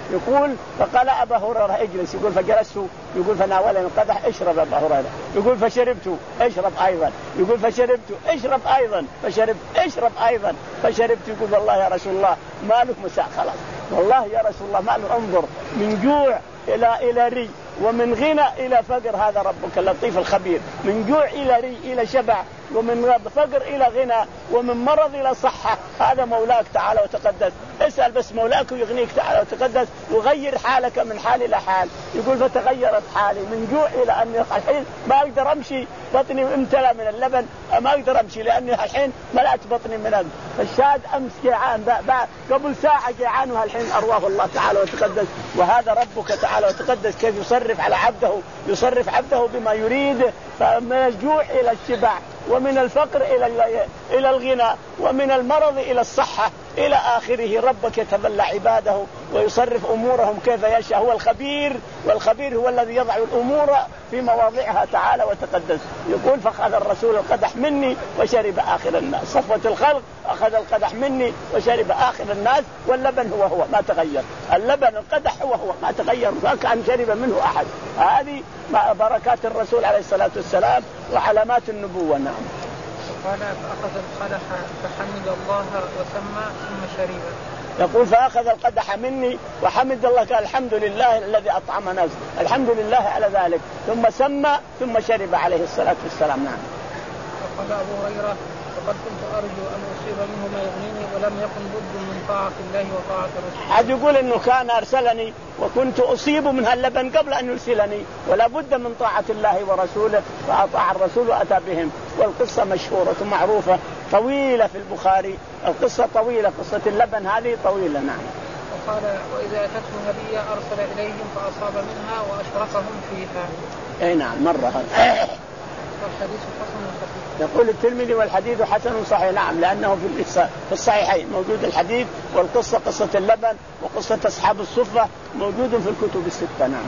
يقول فقال أبا هريرة اجلس، يقول فجلست، يقول فناولني القدح اشرب أبا هريرة، يقول فشربت اشرب أيضا، يقول فشربت اشرب أيضا، فشربت اشرب أيضا، فشربت. يقول والله يا رسول الله مالك مساء خلاص، والله يا رسول الله مالك، انظر من جوع إلى إلى ري، ومن غنى إلى فقر، هذا ربك اللطيف الخبير. من جوع إلى ري إلى شبع، ومن فقر إلى غنى، ومن مرض إلى صحة، هذا مولاك تعالى وتقدس. اسأل بس مولاك ويغنيك تعالى وتقدس، وغير حالك من حال إلى حال. يقول فتغيرت حالي من جوع إلى أني الحين ما أقدر أمشي، بطني امتلأ من اللبن، ما أقدر أمشي لأني الحين ملأت بطني من اللبن. فالشاهد أمس جيعان، قبل ساعة جيعان، وهالحين أرواه الله تعالى وتقدس. وهذا ربك تعالى وتقدس كيف يصرف على عبده، يصرف عبده بما يريد، فمن الجوع إلى الشبع، ومن الفقر إلى إلى الغنى، ومن المرض إلى الصحة إلى آخره. ربك يتبلى عباده ويصرف أمورهم كيف يشاء، هو الخبير، والخبير هو الذي يضع الأمور في مواضعها تعالى وتقدس. يقول فأخذ الرسول القدح مني وشرب آخر الناس، صفوة الخلق أخذ القدح مني وشرب آخر الناس، واللبن هو هو ما تغير، اللبن القدح هو هو ما تغير، فكأن شرب منه أحد. هذه بركات الرسول عليه الصلاة والسلام وعلامات النبوة. نعم. قال فأخذ القدح فحمد الله وسمى ثم شرب. يقول فأخذ القدح مني وحمد الله، قال الحمد لله الذي أطعمنا، الحمد لله على ذلك، ثم سمى ثم شرب عليه الصلاة والسلام. نعم. وقال أبو هريرة فقد كنت أرجو أن أصيب منه ما يغنيني ولم يكن بد من طاعة الله وطاعة رسوله. عاد يقول إنه كان أرسلني وكنت أصيب من هاللبن قبل أن يرسلني، ولا بد من طاعة الله ورسوله، فأطاع الرسول وأتى بهم. والقصة مشهورة معروفة طويلة في البخاري، القصة طويلة، قصة اللبن هذه طويلة. نعم. وقال وإذا أتته هدية أرسل إليهم فأصاب منها وأشركهم فيها. أي نعم مرة هذا. والحديث حسن صحيح. يقول الترمذي والحديث حسن صحيح. نعم، لأنه في في الصحيحين موجود الحديث والقصة، قصة اللبن وقصة أصحاب الصفة موجود في الكتب الستة. نعم.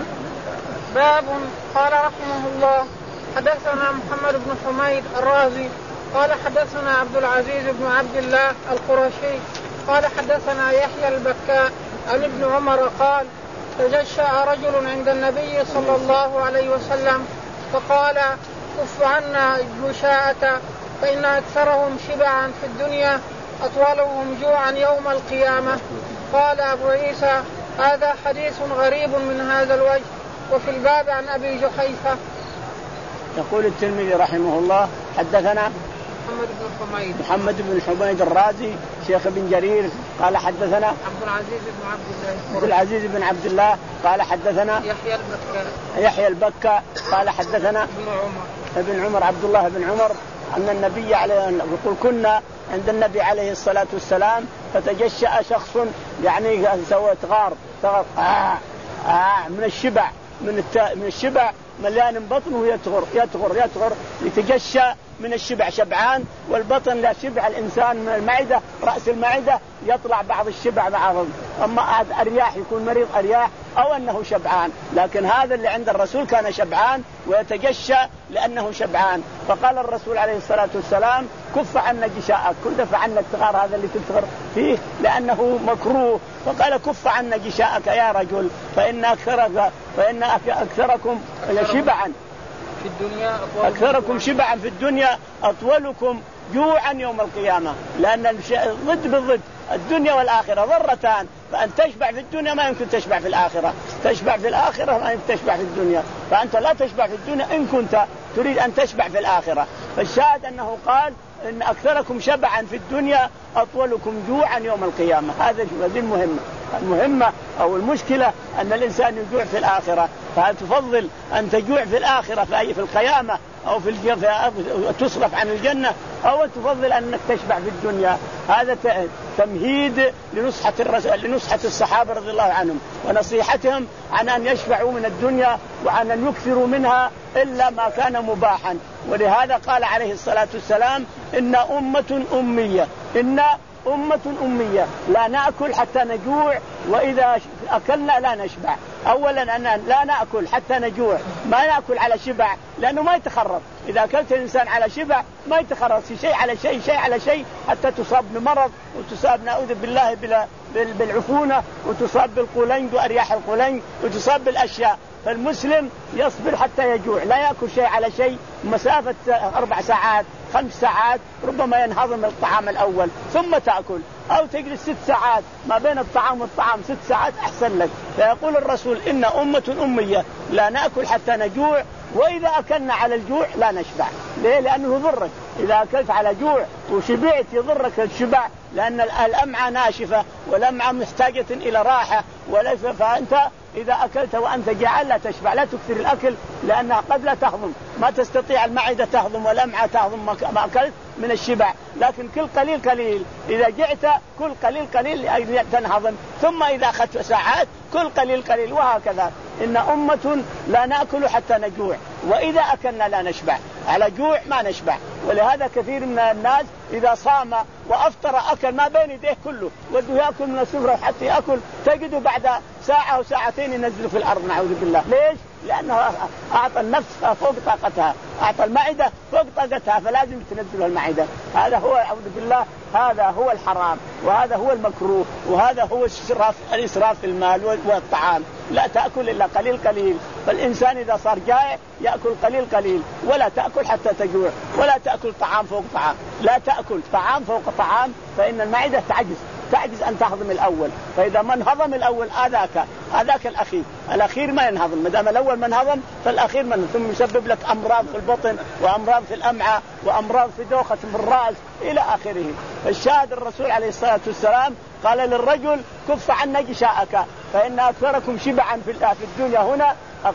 باب. قال رحمه الله حدثنا محمد بن حميد الرازي قال حدثنا عبد العزيز بن عبد الله القرشي قال حدثنا يحيى البكاء عن ابن عمر قال تجشأ رجل عند النبي صلى الله عليه وسلم فقال كف عنا الجشاءة فإن أكثرهم شبعا في الدنيا أطولهم جوعا يوم القيامة. قال أبو عيسى هذا حديث غريب من هذا الوجه. وفي الباب عن أبي جحيفة. يقول الترمذي رحمه الله حدثنا محمد بن حميد محمد بن حميد الرازي شيخ بن جرير قال حدثنا عبد العزيز بن عبد الله عبد العزيز بن عبد الله قال حدثنا يحيى البكاء يحيى البكاء قال حدثنا ابن عمر ابن عمر عبد الله بن عمر أن النبي عليه يقول كنا عند النبي عليه الصلاة والسلام فتجشأ شخص يعني سوى غار آه آه من الشبع من الت... من الشبع مليان بطنه يتغر يتغر يتغر يتجشأ من الشبع شبعان، والبطن لا شبع الإنسان من المعدة رأس المعدة يطلع بعض الشبع معهم، أما أرياح يكون مريض أرياح أو أنه شبعان، لكن هذا اللي عند الرسول كان شبعان ويتجشأ لأنه شبعان. فقال الرسول عليه الصلاة والسلام كف عنا جشاءك، دفع عنا التغار هذا اللي تتغر فيه لأنه مكروه، فقال كف عنا جشاءك يا رجل فإن أكثرك فإن أكثركم شبعا في الدنيا أكثركم شبعا في الدنيا أطولكم جوعا يوم القيامة، لأن ضد بالضد الدنيا والآخرة ضرتان، فأن تشبع في الدنيا ما يمكن تشبع في الآخرة، تشبع في الآخرة ما يمكن تشبع في الدنيا، فأنت لا تشبع في الدنيا إن كنت تريد أن تشبع في الآخرة. فالشاهد أنه قال إن أكثركم شبعا في الدنيا أطولكم جوعا يوم القيامة. هذا هذه المهمة المهمة أو المشكلة أن الإنسان يجوع في الآخرة، فهل تفضل أن تجوع في الآخرة في أي في القيامة أو في الجنة تصرف عن الجنة، أو تفضل أنك تشبع في الدنيا؟ هذا تمهيد لنصحة الرسول لنصحة الصحابة رضي الله عنهم ونصيحتهم عن أن يشبعوا من الدنيا وعن أن يكثروا منها إلا ما كان مباحا. ولهذا قال عليه الصلاة والسلام إن أمة أمية إن أمة أمية لا نأكل حتى نجوع وإذا أكلنا لا نشبع. أولا أن لا نأكل حتى نجوع، ما نأكل على شبع لأنه ما يتخرب. إذا أكلت الإنسان على شبع ما يتخرب، شيء على شيء شيء على شيء حتى تصاب بمرض، وتصاب نعوذ بالله بالعفونة، وتصاب بالقولنج وأرياح القولنج، وتصاب بالأشياء. فالمسلم يصبر حتى يجوع، لا يأكل شيء على شيء مسافة أربع ساعات خمس ساعات ربما ينهضم الطعام الأول ثم تأكل، أو تجلس ست ساعات ما بين الطعام والطعام، ست ساعات أحسن لك. فيقول الرسول إن أمة أمية لا نأكل حتى نجوع، وإذا أكلنا على الجوع لا نشبع. ليه؟ لأنه يضرك. إذا أكلت على جوع وشبعت يضرك الشبع، لأن الأمعاء ناشفة والأمعاء محتاجة إلى راحة وليس. فأنت إذا أكلت وأنت جعان لا تشبع، لا تكثر الأكل لأنها قد لا تهضم، ما تستطيع المعدة تهضم والأمعاء تهضم ما أكلت من الشبع. لكن كل قليل قليل، إذا جعت كل قليل قليل تنهضم، ثم إذا أخذت ساعات كل قليل قليل، وهكذا. إن أمة لا نأكل حتى نجوع، وإذا أكلنا لا نشبع، على جوع ما نشبع. ولهذا كثير من الناس إذا صام وأفطر أكل ما بين يديه كله، وده يأكل من السفرة حتى يأكل، تجده بعد ساعة أو ساعتين ينزل في الأرض نعوذ بالله. ليش؟ لأنه أعطى النفس فوق طاقتها، أعطى المعدة فوق طاقتها، فلازم تنزل المعدة. هذا هو أعوذ بالله، هذا هو الحرام، وهذا هو المكروه، وهذا هو الإسراف، الإسراف في المال والطعام. لا تأكل إلا قليل قليل. فالإنسان إذا صار جائع يأكل قليل قليل، ولا تأكل حتى تجوع، ولا تأكل طعام فوق طعام، لا تأكل طعام فوق طعام، فإن المعدة تعجز تعجز أن تهضم الأول. فإذا من هضم الأول آذاك آذاك الأخير، الأخير ما ينهضم. ما دام الأول من هضم فالأخير من، ثم يسبب لك أمراض في البطن وأمراض في الأمعاء وأمراض في دوخة في الرأس إلى آخره. فالشاهد الرسول عليه الصلاة والسلام قال للرجل كف عنا جشاءك فإن أكثركم شبعا في الدنيا هنا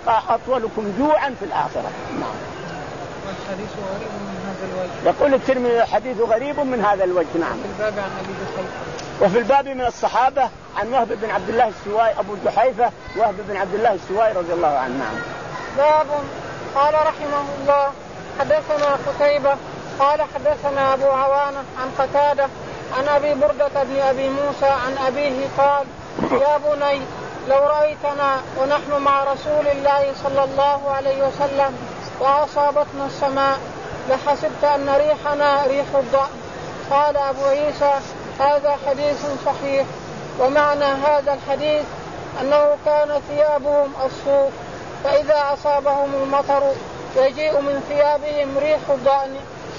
أطولكم جوعا في الآخرة. نعم. والحديث غريب من هذا الوجه. يقول الترمذي الحديث غريب من هذا الوجه. نعم. في الباب عن أبي جحيفة. وفي الباب من الصحابة عن وهب بن عبد الله السوائي أبو جحيفة وهب بن عبد الله السوائي رضي الله عنه. نعم. باب. قال رحمه الله حدثنا قتيبة قال حدثنا أبو عوانة عن قتادة عن أبي بردة بن أبي موسى عن أبيه قال يا بني لو رأيتنا ونحن مع رسول الله صلى الله عليه وسلم وأصابتنا السماء لحسبت أن ريحنا ريح الضأن. قال أبو عيسى هذا حديث صحيح. ومعنى هذا الحديث أنه كان ثيابهم الصوف، فإذا أصابهم المطر يجيء من ثيابهم ريح الضأن.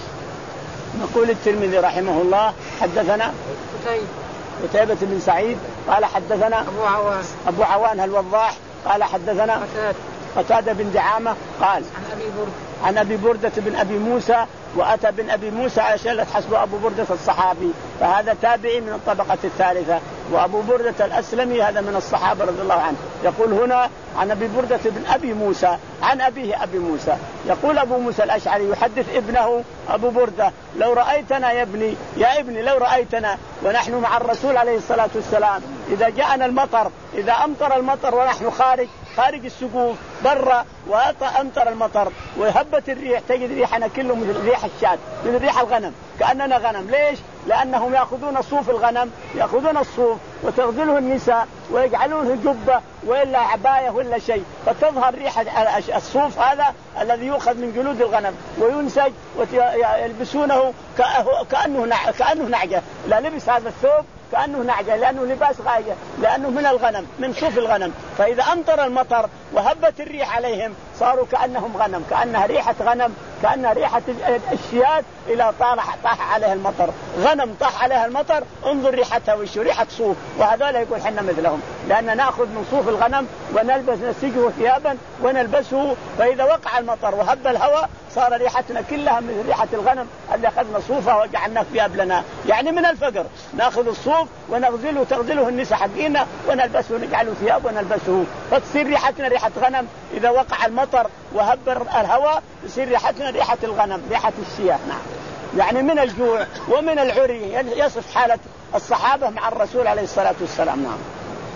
نقول الترمذي رحمه الله حدثنا قتيبة قتيبة بن سعيد قال حدثنا أبو عوان أبو عوان الوضاح قال حدثنا قتادة قتادة بن دعامة قال عن أبي بردة عن أبي بردة بن أبي موسى، وأتى بن أبي موسى عشان حسب أبو بردة الصحابي، فهذا تابعي من الطبقة الثالثة. وأبو بردة الأسلمي هذا من الصحابة رضي الله عنه. يقول هنا عن أبي بردة بن أبي موسى عن أبيه أبي موسى. يقول أبو موسى الأشعري يحدث ابنه أبو بردة لو رأيتنا يا ابني يا ابني لو رأيتنا ونحن مع الرسول عليه الصلاة والسلام، إذا جاءنا المطر، إذا أمطر المطر ونحن خارج خارج السقوف برا وأمطر المطر وهبت الريح، تجد ريحنا كله من ريح الشاة، من ريح الغنم، كأننا غنم. ليش؟ لأنهم يأخذون صوف الغنم، يأخذون الصوف وتغزله النساء ويجعلونه جبة وإلا عباية ولا شيء، فتظهر ريحة الصوف هذا الذي يؤخذ من جلود الغنم وينسج ويلبسونه كأنه كأنه نعجة. لا لبس هذا الثوب كأنه نعجة لأنه لباس غاية، لأنه من الغنم من صوف الغنم. فإذا أمطر المطر وهبت الريح عليهم صاروا كأنهم غنم، كأنها ريحة غنم، كأنها ريحة الشيات إلى طاح طاح عليها المطر. غنم طاح عليها المطر انظر ريحتها وش ريحة صوف. وهذول يقول حنا مثلهم، لأن نأخذ من صوف الغنم ونلبس نسجه ثيابا ونلبسه، فإذا وقع المطر وهب الهواء صار ريحتنا كلها من ريحة الغنم اللي أخذنا صوفها وجعلناه ثياب لنا. يعني من الفقر نأخذ الصوف ونغزله تغزله النساء حقينا ونلبسه ونجعله ثياب ونلبسه، فتصير ريحتنا ريحة غنم. إذا وقع المطر وهب الهواء تصير ريحتنا ريحة الغنم، ريحة الشياه. نعم. يعني من الجوع ومن العري يصف حالة الصحابة مع الرسول عليه الصلاة والسلام. نعم.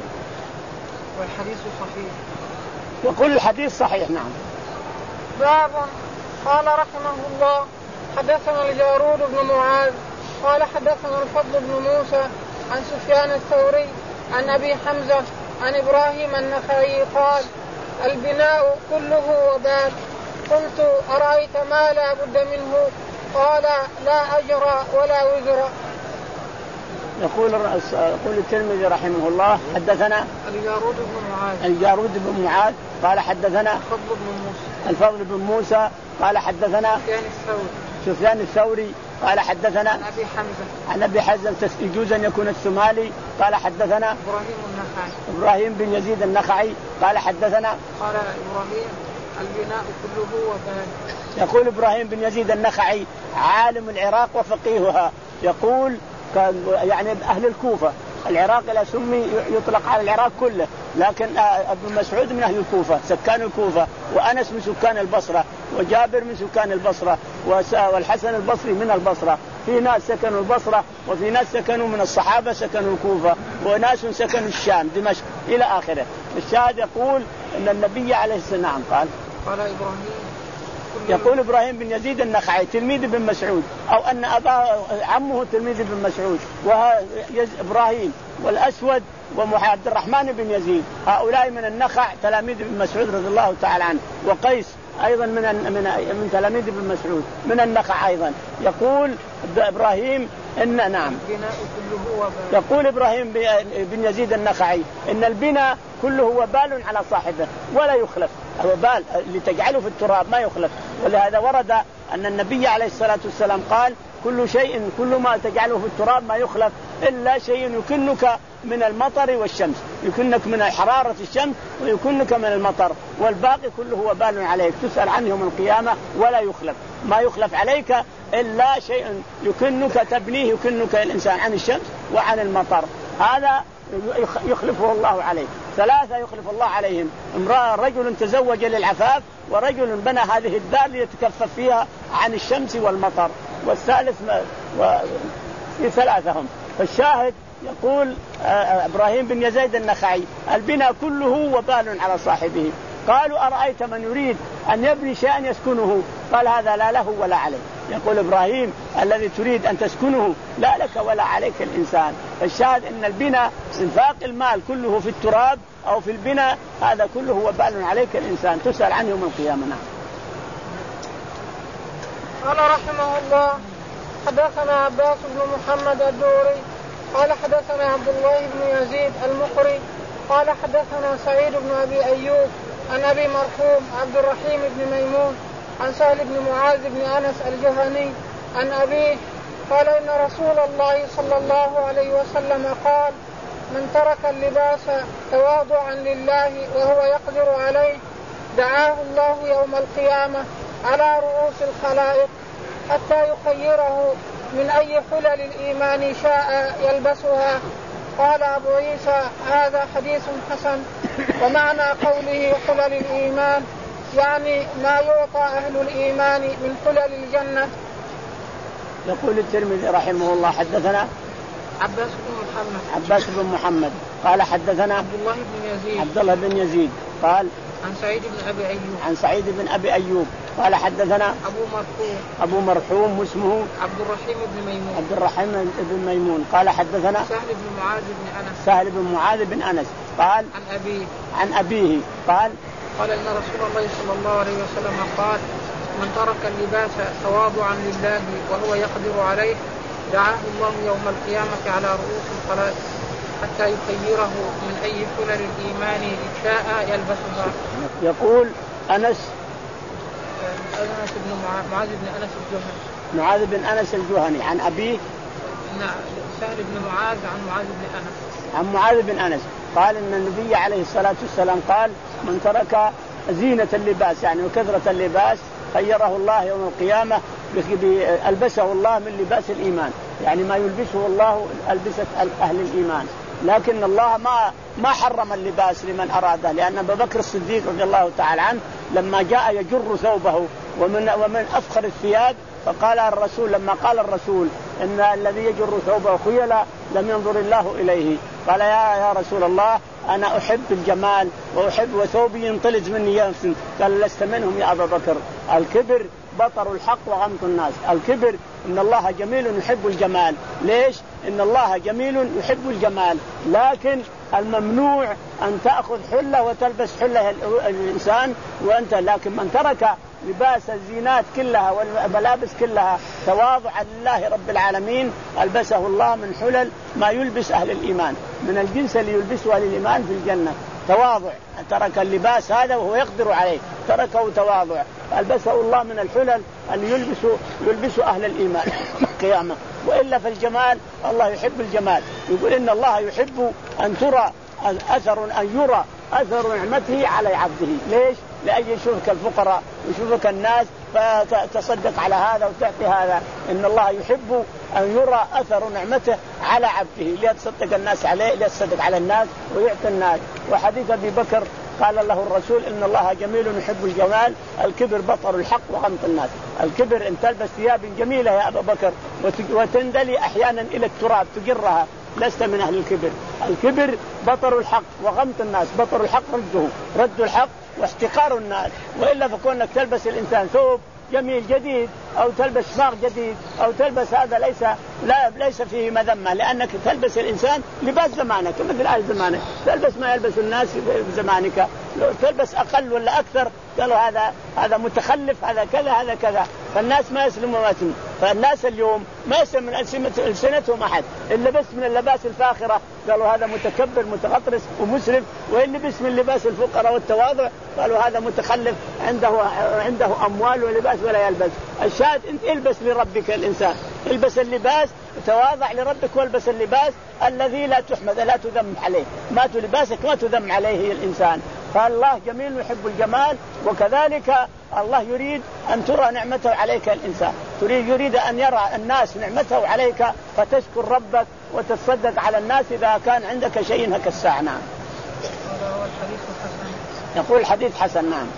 والحديث صحيح. يقول الحديث صحيح. نعم. باب. قال رحمه الله حدثنا الجارود بن معاذ قال حدثنا الفضل بن موسى عن سفيان الثوري عن أبي حمزة عن إبراهيم النخعي قال البناء كله وبال. قلت أرأيت ما لا بد منه؟ قال لا أجر ولا وزر. يقول يقول الترمذي رحمه الله حدثنا الجارود بن معاذ الجارود بن معاذ قال حدثنا الفضل بن موسى الفضل بن موسى قال حدثنا سفيان الثوري سفيان الثوري قال حدثنا عن أبي حمزة عن أبي حمزة يجوز أن يكون السمالي قال حدثنا إبراهيم النخعي إبراهيم بن يزيد النخعي قال حدثنا قال إبراهيم البناء كله وبال. يقول إبراهيم بن يزيد النخعي عالم العراق وفقيهها، يقول يعني أهل الكوفة، العراق لا سمي يطلق على العراق كله، لكن ابن مسعود من أهل الكوفة سكان الكوفة، وأنس من سكان البصرة، وجابر من سكان البصرة، والحسن البصري من البصرة. في ناس سكنوا البصرة وفي ناس سكنوا من الصحابة سكنوا الكوفة، وناس سكنوا الشام دمشق إلى آخره. الشاهد يقول أن النبي عليه السلام قال قال إبراهيم يقول إبراهيم بن يزيد النخعي تلميذ بن مسعود، أو أن أباه عمه تلميذ بن مسعود، وإبراهيم والأسود وعبد الرحمن بن يزيد هؤلاء من النخع تلاميذ بن مسعود رضي الله تعالى عنه، وقيس أيضا من من من تلاميذ بن مسعود من النخع أيضا. يقول إبراهيم إن نعم يقول إبراهيم بن يزيد النخعي إن البناء كله وبال على صاحبه ولا يخلف، وبال لتجعله في التراب ما يخلف. ولهذا ورد أن النبي عليه الصلاة والسلام قال كل شيء كل ما تجعله في التراب ما يخلف إلا شيء يكنك من المطر والشمس، يكنك من حرارة الشمس ويكنك من المطر، والباقي كله وبال عليك تسأل عنه يوم القيامة ولا يخلف. ما يخلف عليك إلا شيء يكنك تبنيه يكنك الإنسان عن الشمس وعن المطر، هذا يخلفه الله عليه. ثلاثة يخلف الله عليهم: امرأة رجل تزوج للعفاف، ورجل بنى هذه الدار ليتكفف فيها عن الشمس والمطر، والثالث في ثلاثهم. فالشاهد يقول إبراهيم بن يزيد النخعي البناء كله وبال على صاحبه. قالوا أرأيت من يريد أن يبني شيئا يسكنه؟ قال هذا لا له ولا عليه. يقول إبراهيم الذي تريد أن تسكنه لا لك ولا عليك الإنسان. الشاهد أن البناء انفاق المال كله في التراب أو في البناء هذا كله وبال عليك الإنسان تسأل عنه يوم القيامة. قال رحمه الله حدثنا عباس بن محمد الدوري قال حدثنا عبد الله بن يزيد المقري قال حدثنا سعيد بن أبي أيوب عن أبي مرحوم عبد الرحيم بن ميمون عن سهل بن معاذ بن أنس الجهني عن أبيه قال إن رسول الله صلى الله عليه وسلم قال من ترك اللباس تواضعا لله وهو يقدر عليه دعاه الله يوم القيامة على رؤوس الخلائق حتى يخيره من أي حلل الإيمان شاء يلبسها. قال أبو عيسى هذا حديث حسن. ومعنى قوله حلل الإيمان يعني ما يعطى أهل الإيمان من حلل الجنة. يقول الترمذي رحمه الله حدثنا عباس بن محمد عباس بن محمد قال حدثنا عبد الله بن يزيد عبد الله بن يزيد قال عن سعيد بن أبي أيوب عن سعيد بن أبي أيوب قال حدثنا أبو مرحوم أبو مرحوم اسمه عبد الرحيم بن ميمون عبد الرحيم بن ميمون قال حدثنا سهل بن معاذ بن أنس سهل بن معاذ بن أنس قال عن أبيه عن أبيه قال قال إن رسول الله صلى الله عليه وسلم قال من ترك اللباس تواضعا لله وهو يقدر عليه دعاه الله يوم القيامة على رؤوس الخلائق حتى يخيره من أي حلل الإيمان شاء يلبسها. يقول أنس أنس بن معاذ بن أنس الجهني معاذ بن أنس الجهني عن أبيه سهل بن معاذ عن معاذ بن أنس عن معاذ بن أنس قال إن النبي عليه الصلاة والسلام قال من ترك زينة اللباس يعني وكثرة اللباس خيره الله يوم القيامة ألبسه الله من لباس الإيمان، يعني ما يلبسه الله ألبسة أهل الإيمان. لكن الله ما ما حرم اللباس لمن أراده، لأن أبا بكر الصديق رضي الله تعالى عنه لما جاء يجر ثوبه ومن ومن أفخر الثياب فقال الرسول لما قال الرسول إن الذي يجر ثوبه خيلا لم ينظر الله إليه، قال يا يا رسول الله أنا أحب الجمال وأحب وثوبي ينطلج مني ينفن. قال لست منهم يا أبا بكر، الكبر بطر الحق وغمط الناس. الكبر إن الله جميل يحب الجمال. ليش؟ إن الله جميل يحب الجمال، لكن الممنوع أن تأخذ حلة وتلبس حلة الإنسان وأنت، لكن من ترك لباس الزينات كلها والملابس كلها تواضعا لله رب العالمين ألبسه الله من حلل ما يلبس أهل الإيمان، من الجنس اللي يلبسه أهل الإيمان في الجنة. تواضع، ترك اللباس هذا وهو يقدر عليه، تركه تواضع، ألبسه الله من الحلل اللي يلبسه يلبسه أهل الإيمان القيامة. وإلا في الجمال الله يحب الجمال، يقول إن الله يحب أن ترى أثر أن يرى أثر نعمته على عبده. ليش؟ لأن يشوفك الفقراء ويشوفك الناس فتصدق على هذا وتعطي هذا. إن الله يحب أن يرى أثر نعمته على عبده ليتصدق الناس عليه، ليتصدق على الناس ويعطي الناس. وحديث أبي بكر قال له الرسول إن الله جميل يحب الجمال، الكبر بطر الحق وغمط الناس. الكبر أن تلبس ثياب جميلة يا أبا بكر وتندلي أحيانا إلى التراب تجرها، لست من أهل الكبر. الكبر بطر الحق وغمط الناس. بطر الحق رده رد الحق واحتقار الناس. وإلا فكونك تلبس الإنسان ثوب جميل جديد أو تلبس شماغ جديد أو تلبس هذا ليس لا ليس فيه مذمة، لأنك تلبس الإنسان لباس زمانك مثل أهل زمانك، تلبس ما يلبس الناس في زمانك. لو تلبس أقل ولا أكثر قالوا هذا هذا متخلف، هذا كذا هذا كذا، فالناس ما يسلموا ما يسلموا. فالناس اليوم ما يسلم من ألسنتهم أحد إلا بس من اللباس الفاخرة قالوا هذا متكبر متغطرس ومسرف، واللي بس من لباس الفقراء والتواضع قالوا هذا متخلف عنده عنده أموال ولباس ولا يلبس. الشاهد أنت البس لربك الإنسان، البس اللباس تواضع لربك والبس اللباس الذي لا تحمد لا تذم عليه، ما لباسك ما تذم عليه الإنسان. فالله جميل يحب الجمال، وكذلك الله يريد أن ترى نعمته عليك الإنسان، تريد يريد أن يرى الناس نعمته عليك فتشكر ربك وتتصدق على الناس إذا كان عندك شيء هك الساعة. نعم. يقول الحديث حسن. نعم.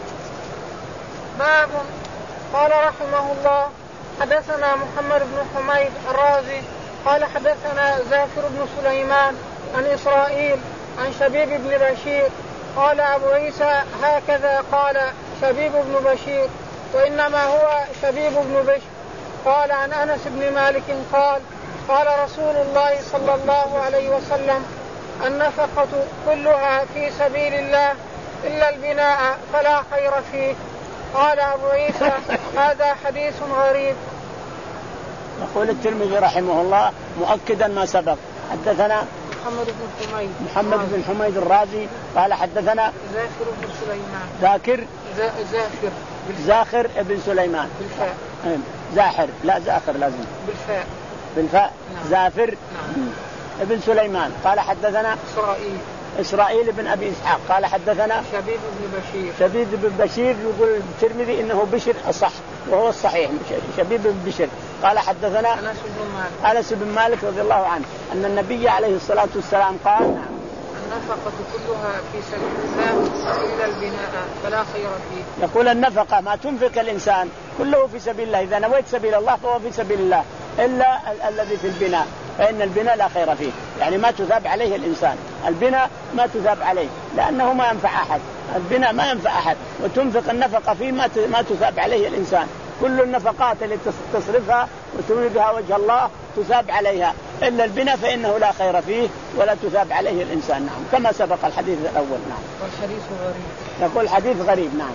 باب. قال رحمه الله حدثنا محمد بن حميد الرازي قال حدثنا زافر بن سليمان عن إسرائيل عن شبيب بن بشير قال أبو عيسى هكذا قال شبيب بن بشير وإنما هو شبيب بن بشر. قال عن أنس بن مالك قال قال رسول الله صلى الله عليه وسلم النفقة كلها في سبيل الله إلا البناء فلا خير فيه. قال أبو عيسى هذا حديث غريب. يقول الترمذي رحمه الله مؤكدا ما سبق. حدثنا محمد بن حميد محمد بن حميد الرازي قال حدثنا زاكر بن سليمان ذاكر زاخر زاخر ابن سليمان بالفاء زاحر لا زاخر لازم بالفاء بالفاء نعم. زافر نعم. ابن سليمان قال حدثنا إسرائيل إسرائيل بن أبي إسحاق قال حدثنا شبيب بن بشير. شبيب بن بشير يقول الترمذي إنه بشر الصح وهو الصحيح شبيب بن بشر. قال حدثنا أنس بن مالك أنس بن مالك رضي الله عنه أن النبي عليه الصلاة والسلام قال النفقة كلها في سبيل الله إلا البناء فلا خير فيه. يقول النفقة ما تنفق الإنسان كله في سبيل الله، إذا نويت سبيل الله فهو في سبيل الله إلا الذي في البناء، فإن البناء لا خير فيه، يعني ما تثاب عليه الإنسان. البناء ما تثاب عليه لأنه ما ينفع أحد، البناء ما ينفع أحد، وتنفق النفقة فيه ما تثاب عليه الإنسان. كل النفقات اللي تصرفها وتريد بها وجه الله تثاب عليها، إلا البناء فإنه لا خير فيه ولا تثاب عليه الإنسان. نعم كما سبق الحديث الأول. نعم. والحديث غريب. يقول حديث غريب. نعم.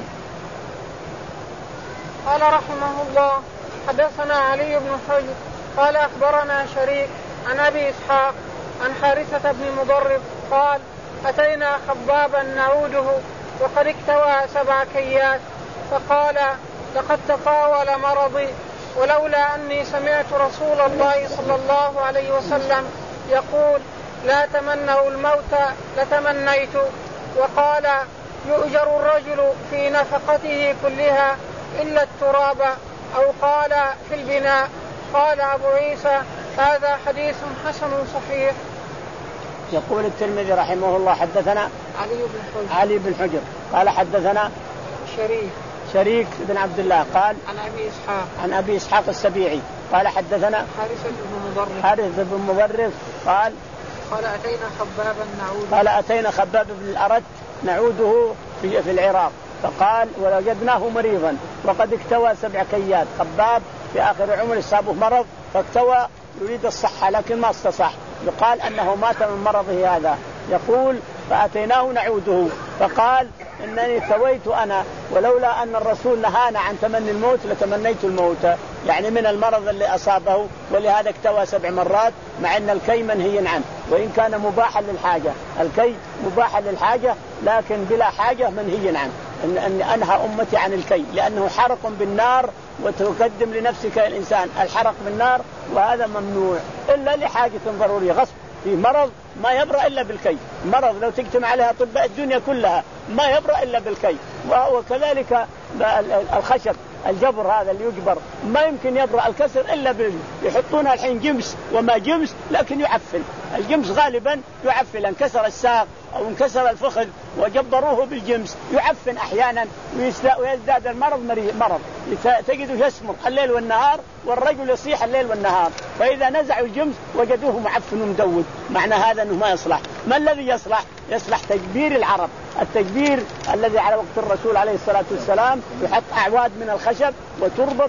قال رحمه الله حدثنا علي بن حجر قال أخبرنا شريك عن أبي إسحاق عن حارثة بن مضرب قال أتينا خبابا نعوده وقد اكتوى سبع كيات فقال لقد تطاول مرضي ولولا أني سمعت رسول الله صلى الله عليه وسلم يقول لا تمنوا الموت لتمنيت. وقال يؤجر الرجل في نفقته كلها إلا التراب أو قال في البناء. قال أبو عيسى هذا حديث حسن صحيح. يقول الترمذي رحمه الله حدثنا علي بن حجر علي بن حجر قال حدثنا شريك شريك بن عبد الله قال عن أبي إسحاق عن أبي إسحاق السبيعي قال حدثنا حارثة بن مضرب حارثة بن مضرب قال قال أتينا خبابا نعوده قال أتينا خباب بن الأرت نعوده في, في العراق فقال ووجدناه مريضا وقد اكتوى سبع كيات. خباب في آخر عمره أصابه مرض فاكتوى يريد الصحة لكن ما استصح، يقال أنه مات من مرضه هذا يقول فأتيناه نعوده فقال إنني ثويت أنا ولولا أن الرسول نهانا عن تمني الموت لتمنيت الموت، يعني من المرض اللي أصابه، ولهذا اكتوى سبع مرات مع أن الكي منهي عنه، وإن كان مباحا للحاجة، الكي مباحا للحاجة لكن بلا حاجة منهي عنه، أن أن أنهى أمتي عن الكي لأنه حرق بالنار وتقدم لنفسك الإنسان الحرق بالنار، وهذا ممنوع إلا لحاجة ضرورية غصب. في مرض ما يبرأ إلا بالكي، مرض لو تجتمع عليها أطباء الدنيا كلها ما يبرأ إلا بالكي. وكذلك الخشب الجبر هذا اللي يجبر ما يمكن يبرأ الكسر إلا بال يحطونها الحين جمس وما جمس لكن يعفن، الجمس غالبا يعفن، انكسر الساق أو انكسر الفخذ وجبروه بالجمس يعفن أحيانا ويزداد المرض مرض، تجده يسمر الليل والنهار والرجل يصيح الليل والنهار، فإذا نزعوا الجمس وجدوه معفن ومدود، معنى هذا أنه ما يصلح. ما الذي يصلح؟ يصلح تجبير العرب، التجبير الذي على وقت الرسول عليه الصلاة والسلام يحط أعواد من الخشب وتربط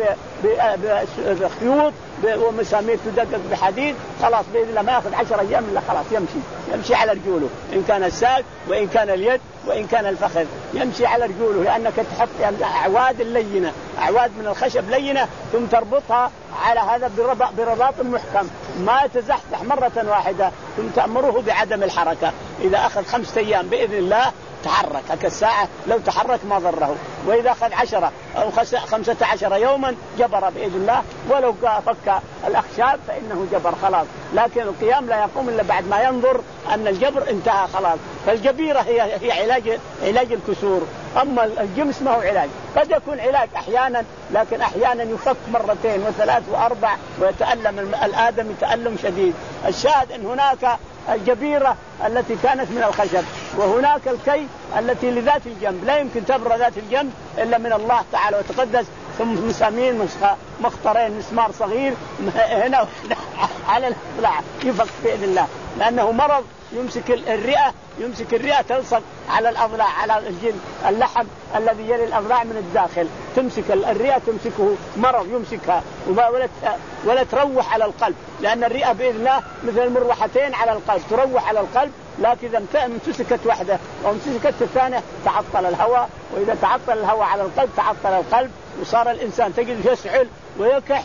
بخيوط ومسامير تدقق بحديد، خلاص بإذن الله ما يأخذ عشر أيام إلا خلاص يمشي يمشي على رجوله، إن كان الساق وإن كان اليد وإن كان الفخذ يمشي على رجوله، لأنك تحط أعواد اللينة، أعواد من الخشب لينة ثم تربطها على هذا برباط محكم ما يتزحزح مرة واحدة، ثم تأمره بعدم الحركة. إذا أخذ خمسة أيام بإذن الله تحرك كالساعة لو تحرك ما ضره، وإذا أخذ عشرة أو خمسة عشر يوما جبر بإذن الله، ولو فك الأخشاب فإنه جبر خلاص، لكن القيام لا يقوم إلا بعد ما ينظر أن الجبر انتهى خلاص. فالجبيرة هي هي علاج علاج الكسور، أما الجمس ما هو علاج، قد يكون علاج أحيانا لكن أحيانا يفك مرتين وثلاث وأربع ويتألم الآدم تألم شديد. الشاهد أن هناك الجبيرة التي كانت من الخشب، وهناك الكي التي لذات الجنب لا يمكن تبرى ذات الجنب إلا من الله تعالى وتقدس، ثم مسامين مخطرين مسمار صغير هنا على الأضلاع يفك بإذن الله، لأنه مرض يمسك الرئة يمسك الرئة تلصق على الأضلاع على الجلد اللحم الذي يلي الأضلاع من الداخل، تمسك الرئة تمسكه مرض يمسكها ولا ولا تروح على القلب، لأن الرئة بإذن الله مثل المروحتين على القلب تروح على القلب، لكن إذا امسكت واحدة وامسكت الثانية تعطل الهواء، وإذا تعطل الهواء على القلب تعطل القلب، وصار الإنسان تجد يسعل ويكح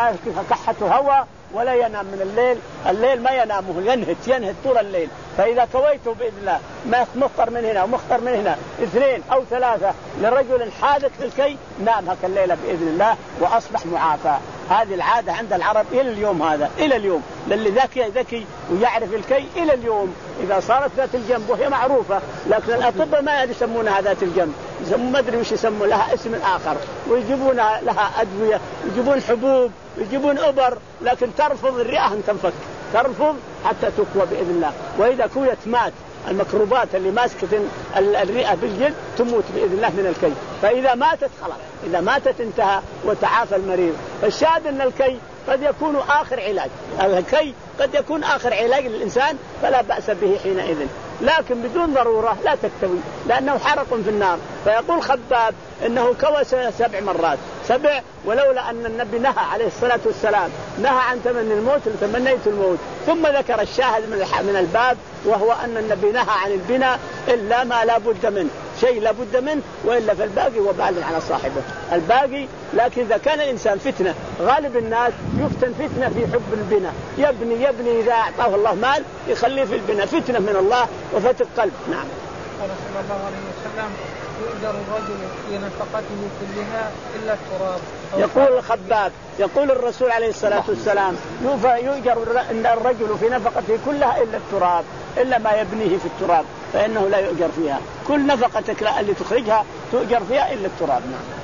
وكحته هواء ولا ينام من الليل، الليل ما ينامه ينهت ينهت طول الليل. فإذا كويته بإذن الله ما مخطر من هنا ومخطر من هنا اثنين أو ثلاثة لرجل حادث في الكي نام هك الليلة بإذن الله وأصبح معافى. هذه العادة عند العرب إلى اليوم، هذا إلى اليوم للي ذكي ذكي ويعرف الكي إلى اليوم. إذا صارت ذات الجنب وهي معروفة، لكن الأطباء ما يسمونها ذات الجنب، يسمون ما أدري وش يسمون لها اسم آخر، ويجيبون لها أدوية ويجيبون حبوب ويجيبون أبر، لكن ترفض الرئة أن تنفك، ترفض حتى تقوى بإذن الله. وإذا كويت مات الميكروبات اللي ماسكة الرئة بالجلد تموت بإذن الله من الكي. فإذا ماتت خلاص، إذا ماتت انتهى وتعافى المريض. فالشاهد أن الكي قد يكون آخر علاج، الكي قد يكون آخر علاج للإنسان فلا بأس به حينئذ، لكن بدون ضرورة لا تكتوي لأنه حرق في النار. فيقول خباب إنه كوى سبع مرات سبع، ولولا أن النبي نهى عليه الصلاة والسلام نهى عن تمني الموت لتمنيت الموت. ثم ذكر الشاهد من الباب وهو أن النبي نهى عن البناء إلا ما لا بد منه، شيء لا بد منه، وإلا فالباقي وبال على صاحبه الباقي. لكن إذا كان الإنسان فتنة، غالب الناس يفتن فتنة في حب البناء، يبني يبني إذا أعطاه الله مال يخليه في البناء، فتنة من الله وفتق قلب. نعم. قال صلى الله عليه وسلم يؤجر الرجل في نفقته كلها إلا التراب. يقول الخباب يقول الرسول عليه الصلاة والسلام يؤجر الرجل في نفقته كلها إلا التراب، إلا ما يبنيه في التراب فإنه لا يؤجر فيها، كل نفقتك اللي تخرجها تؤجر فيها إلا التراب. نعم.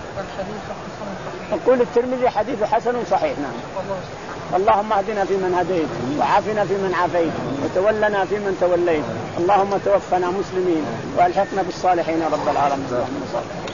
يقول الترمذي حديث حسن صحيح. نعم. اللهم اهدنا فيمن هديت وعافنا فيمن عافيت وتولنا فيمن توليت، اللهم توفنا مسلمين والحقنا بالصالحين رب العالمين.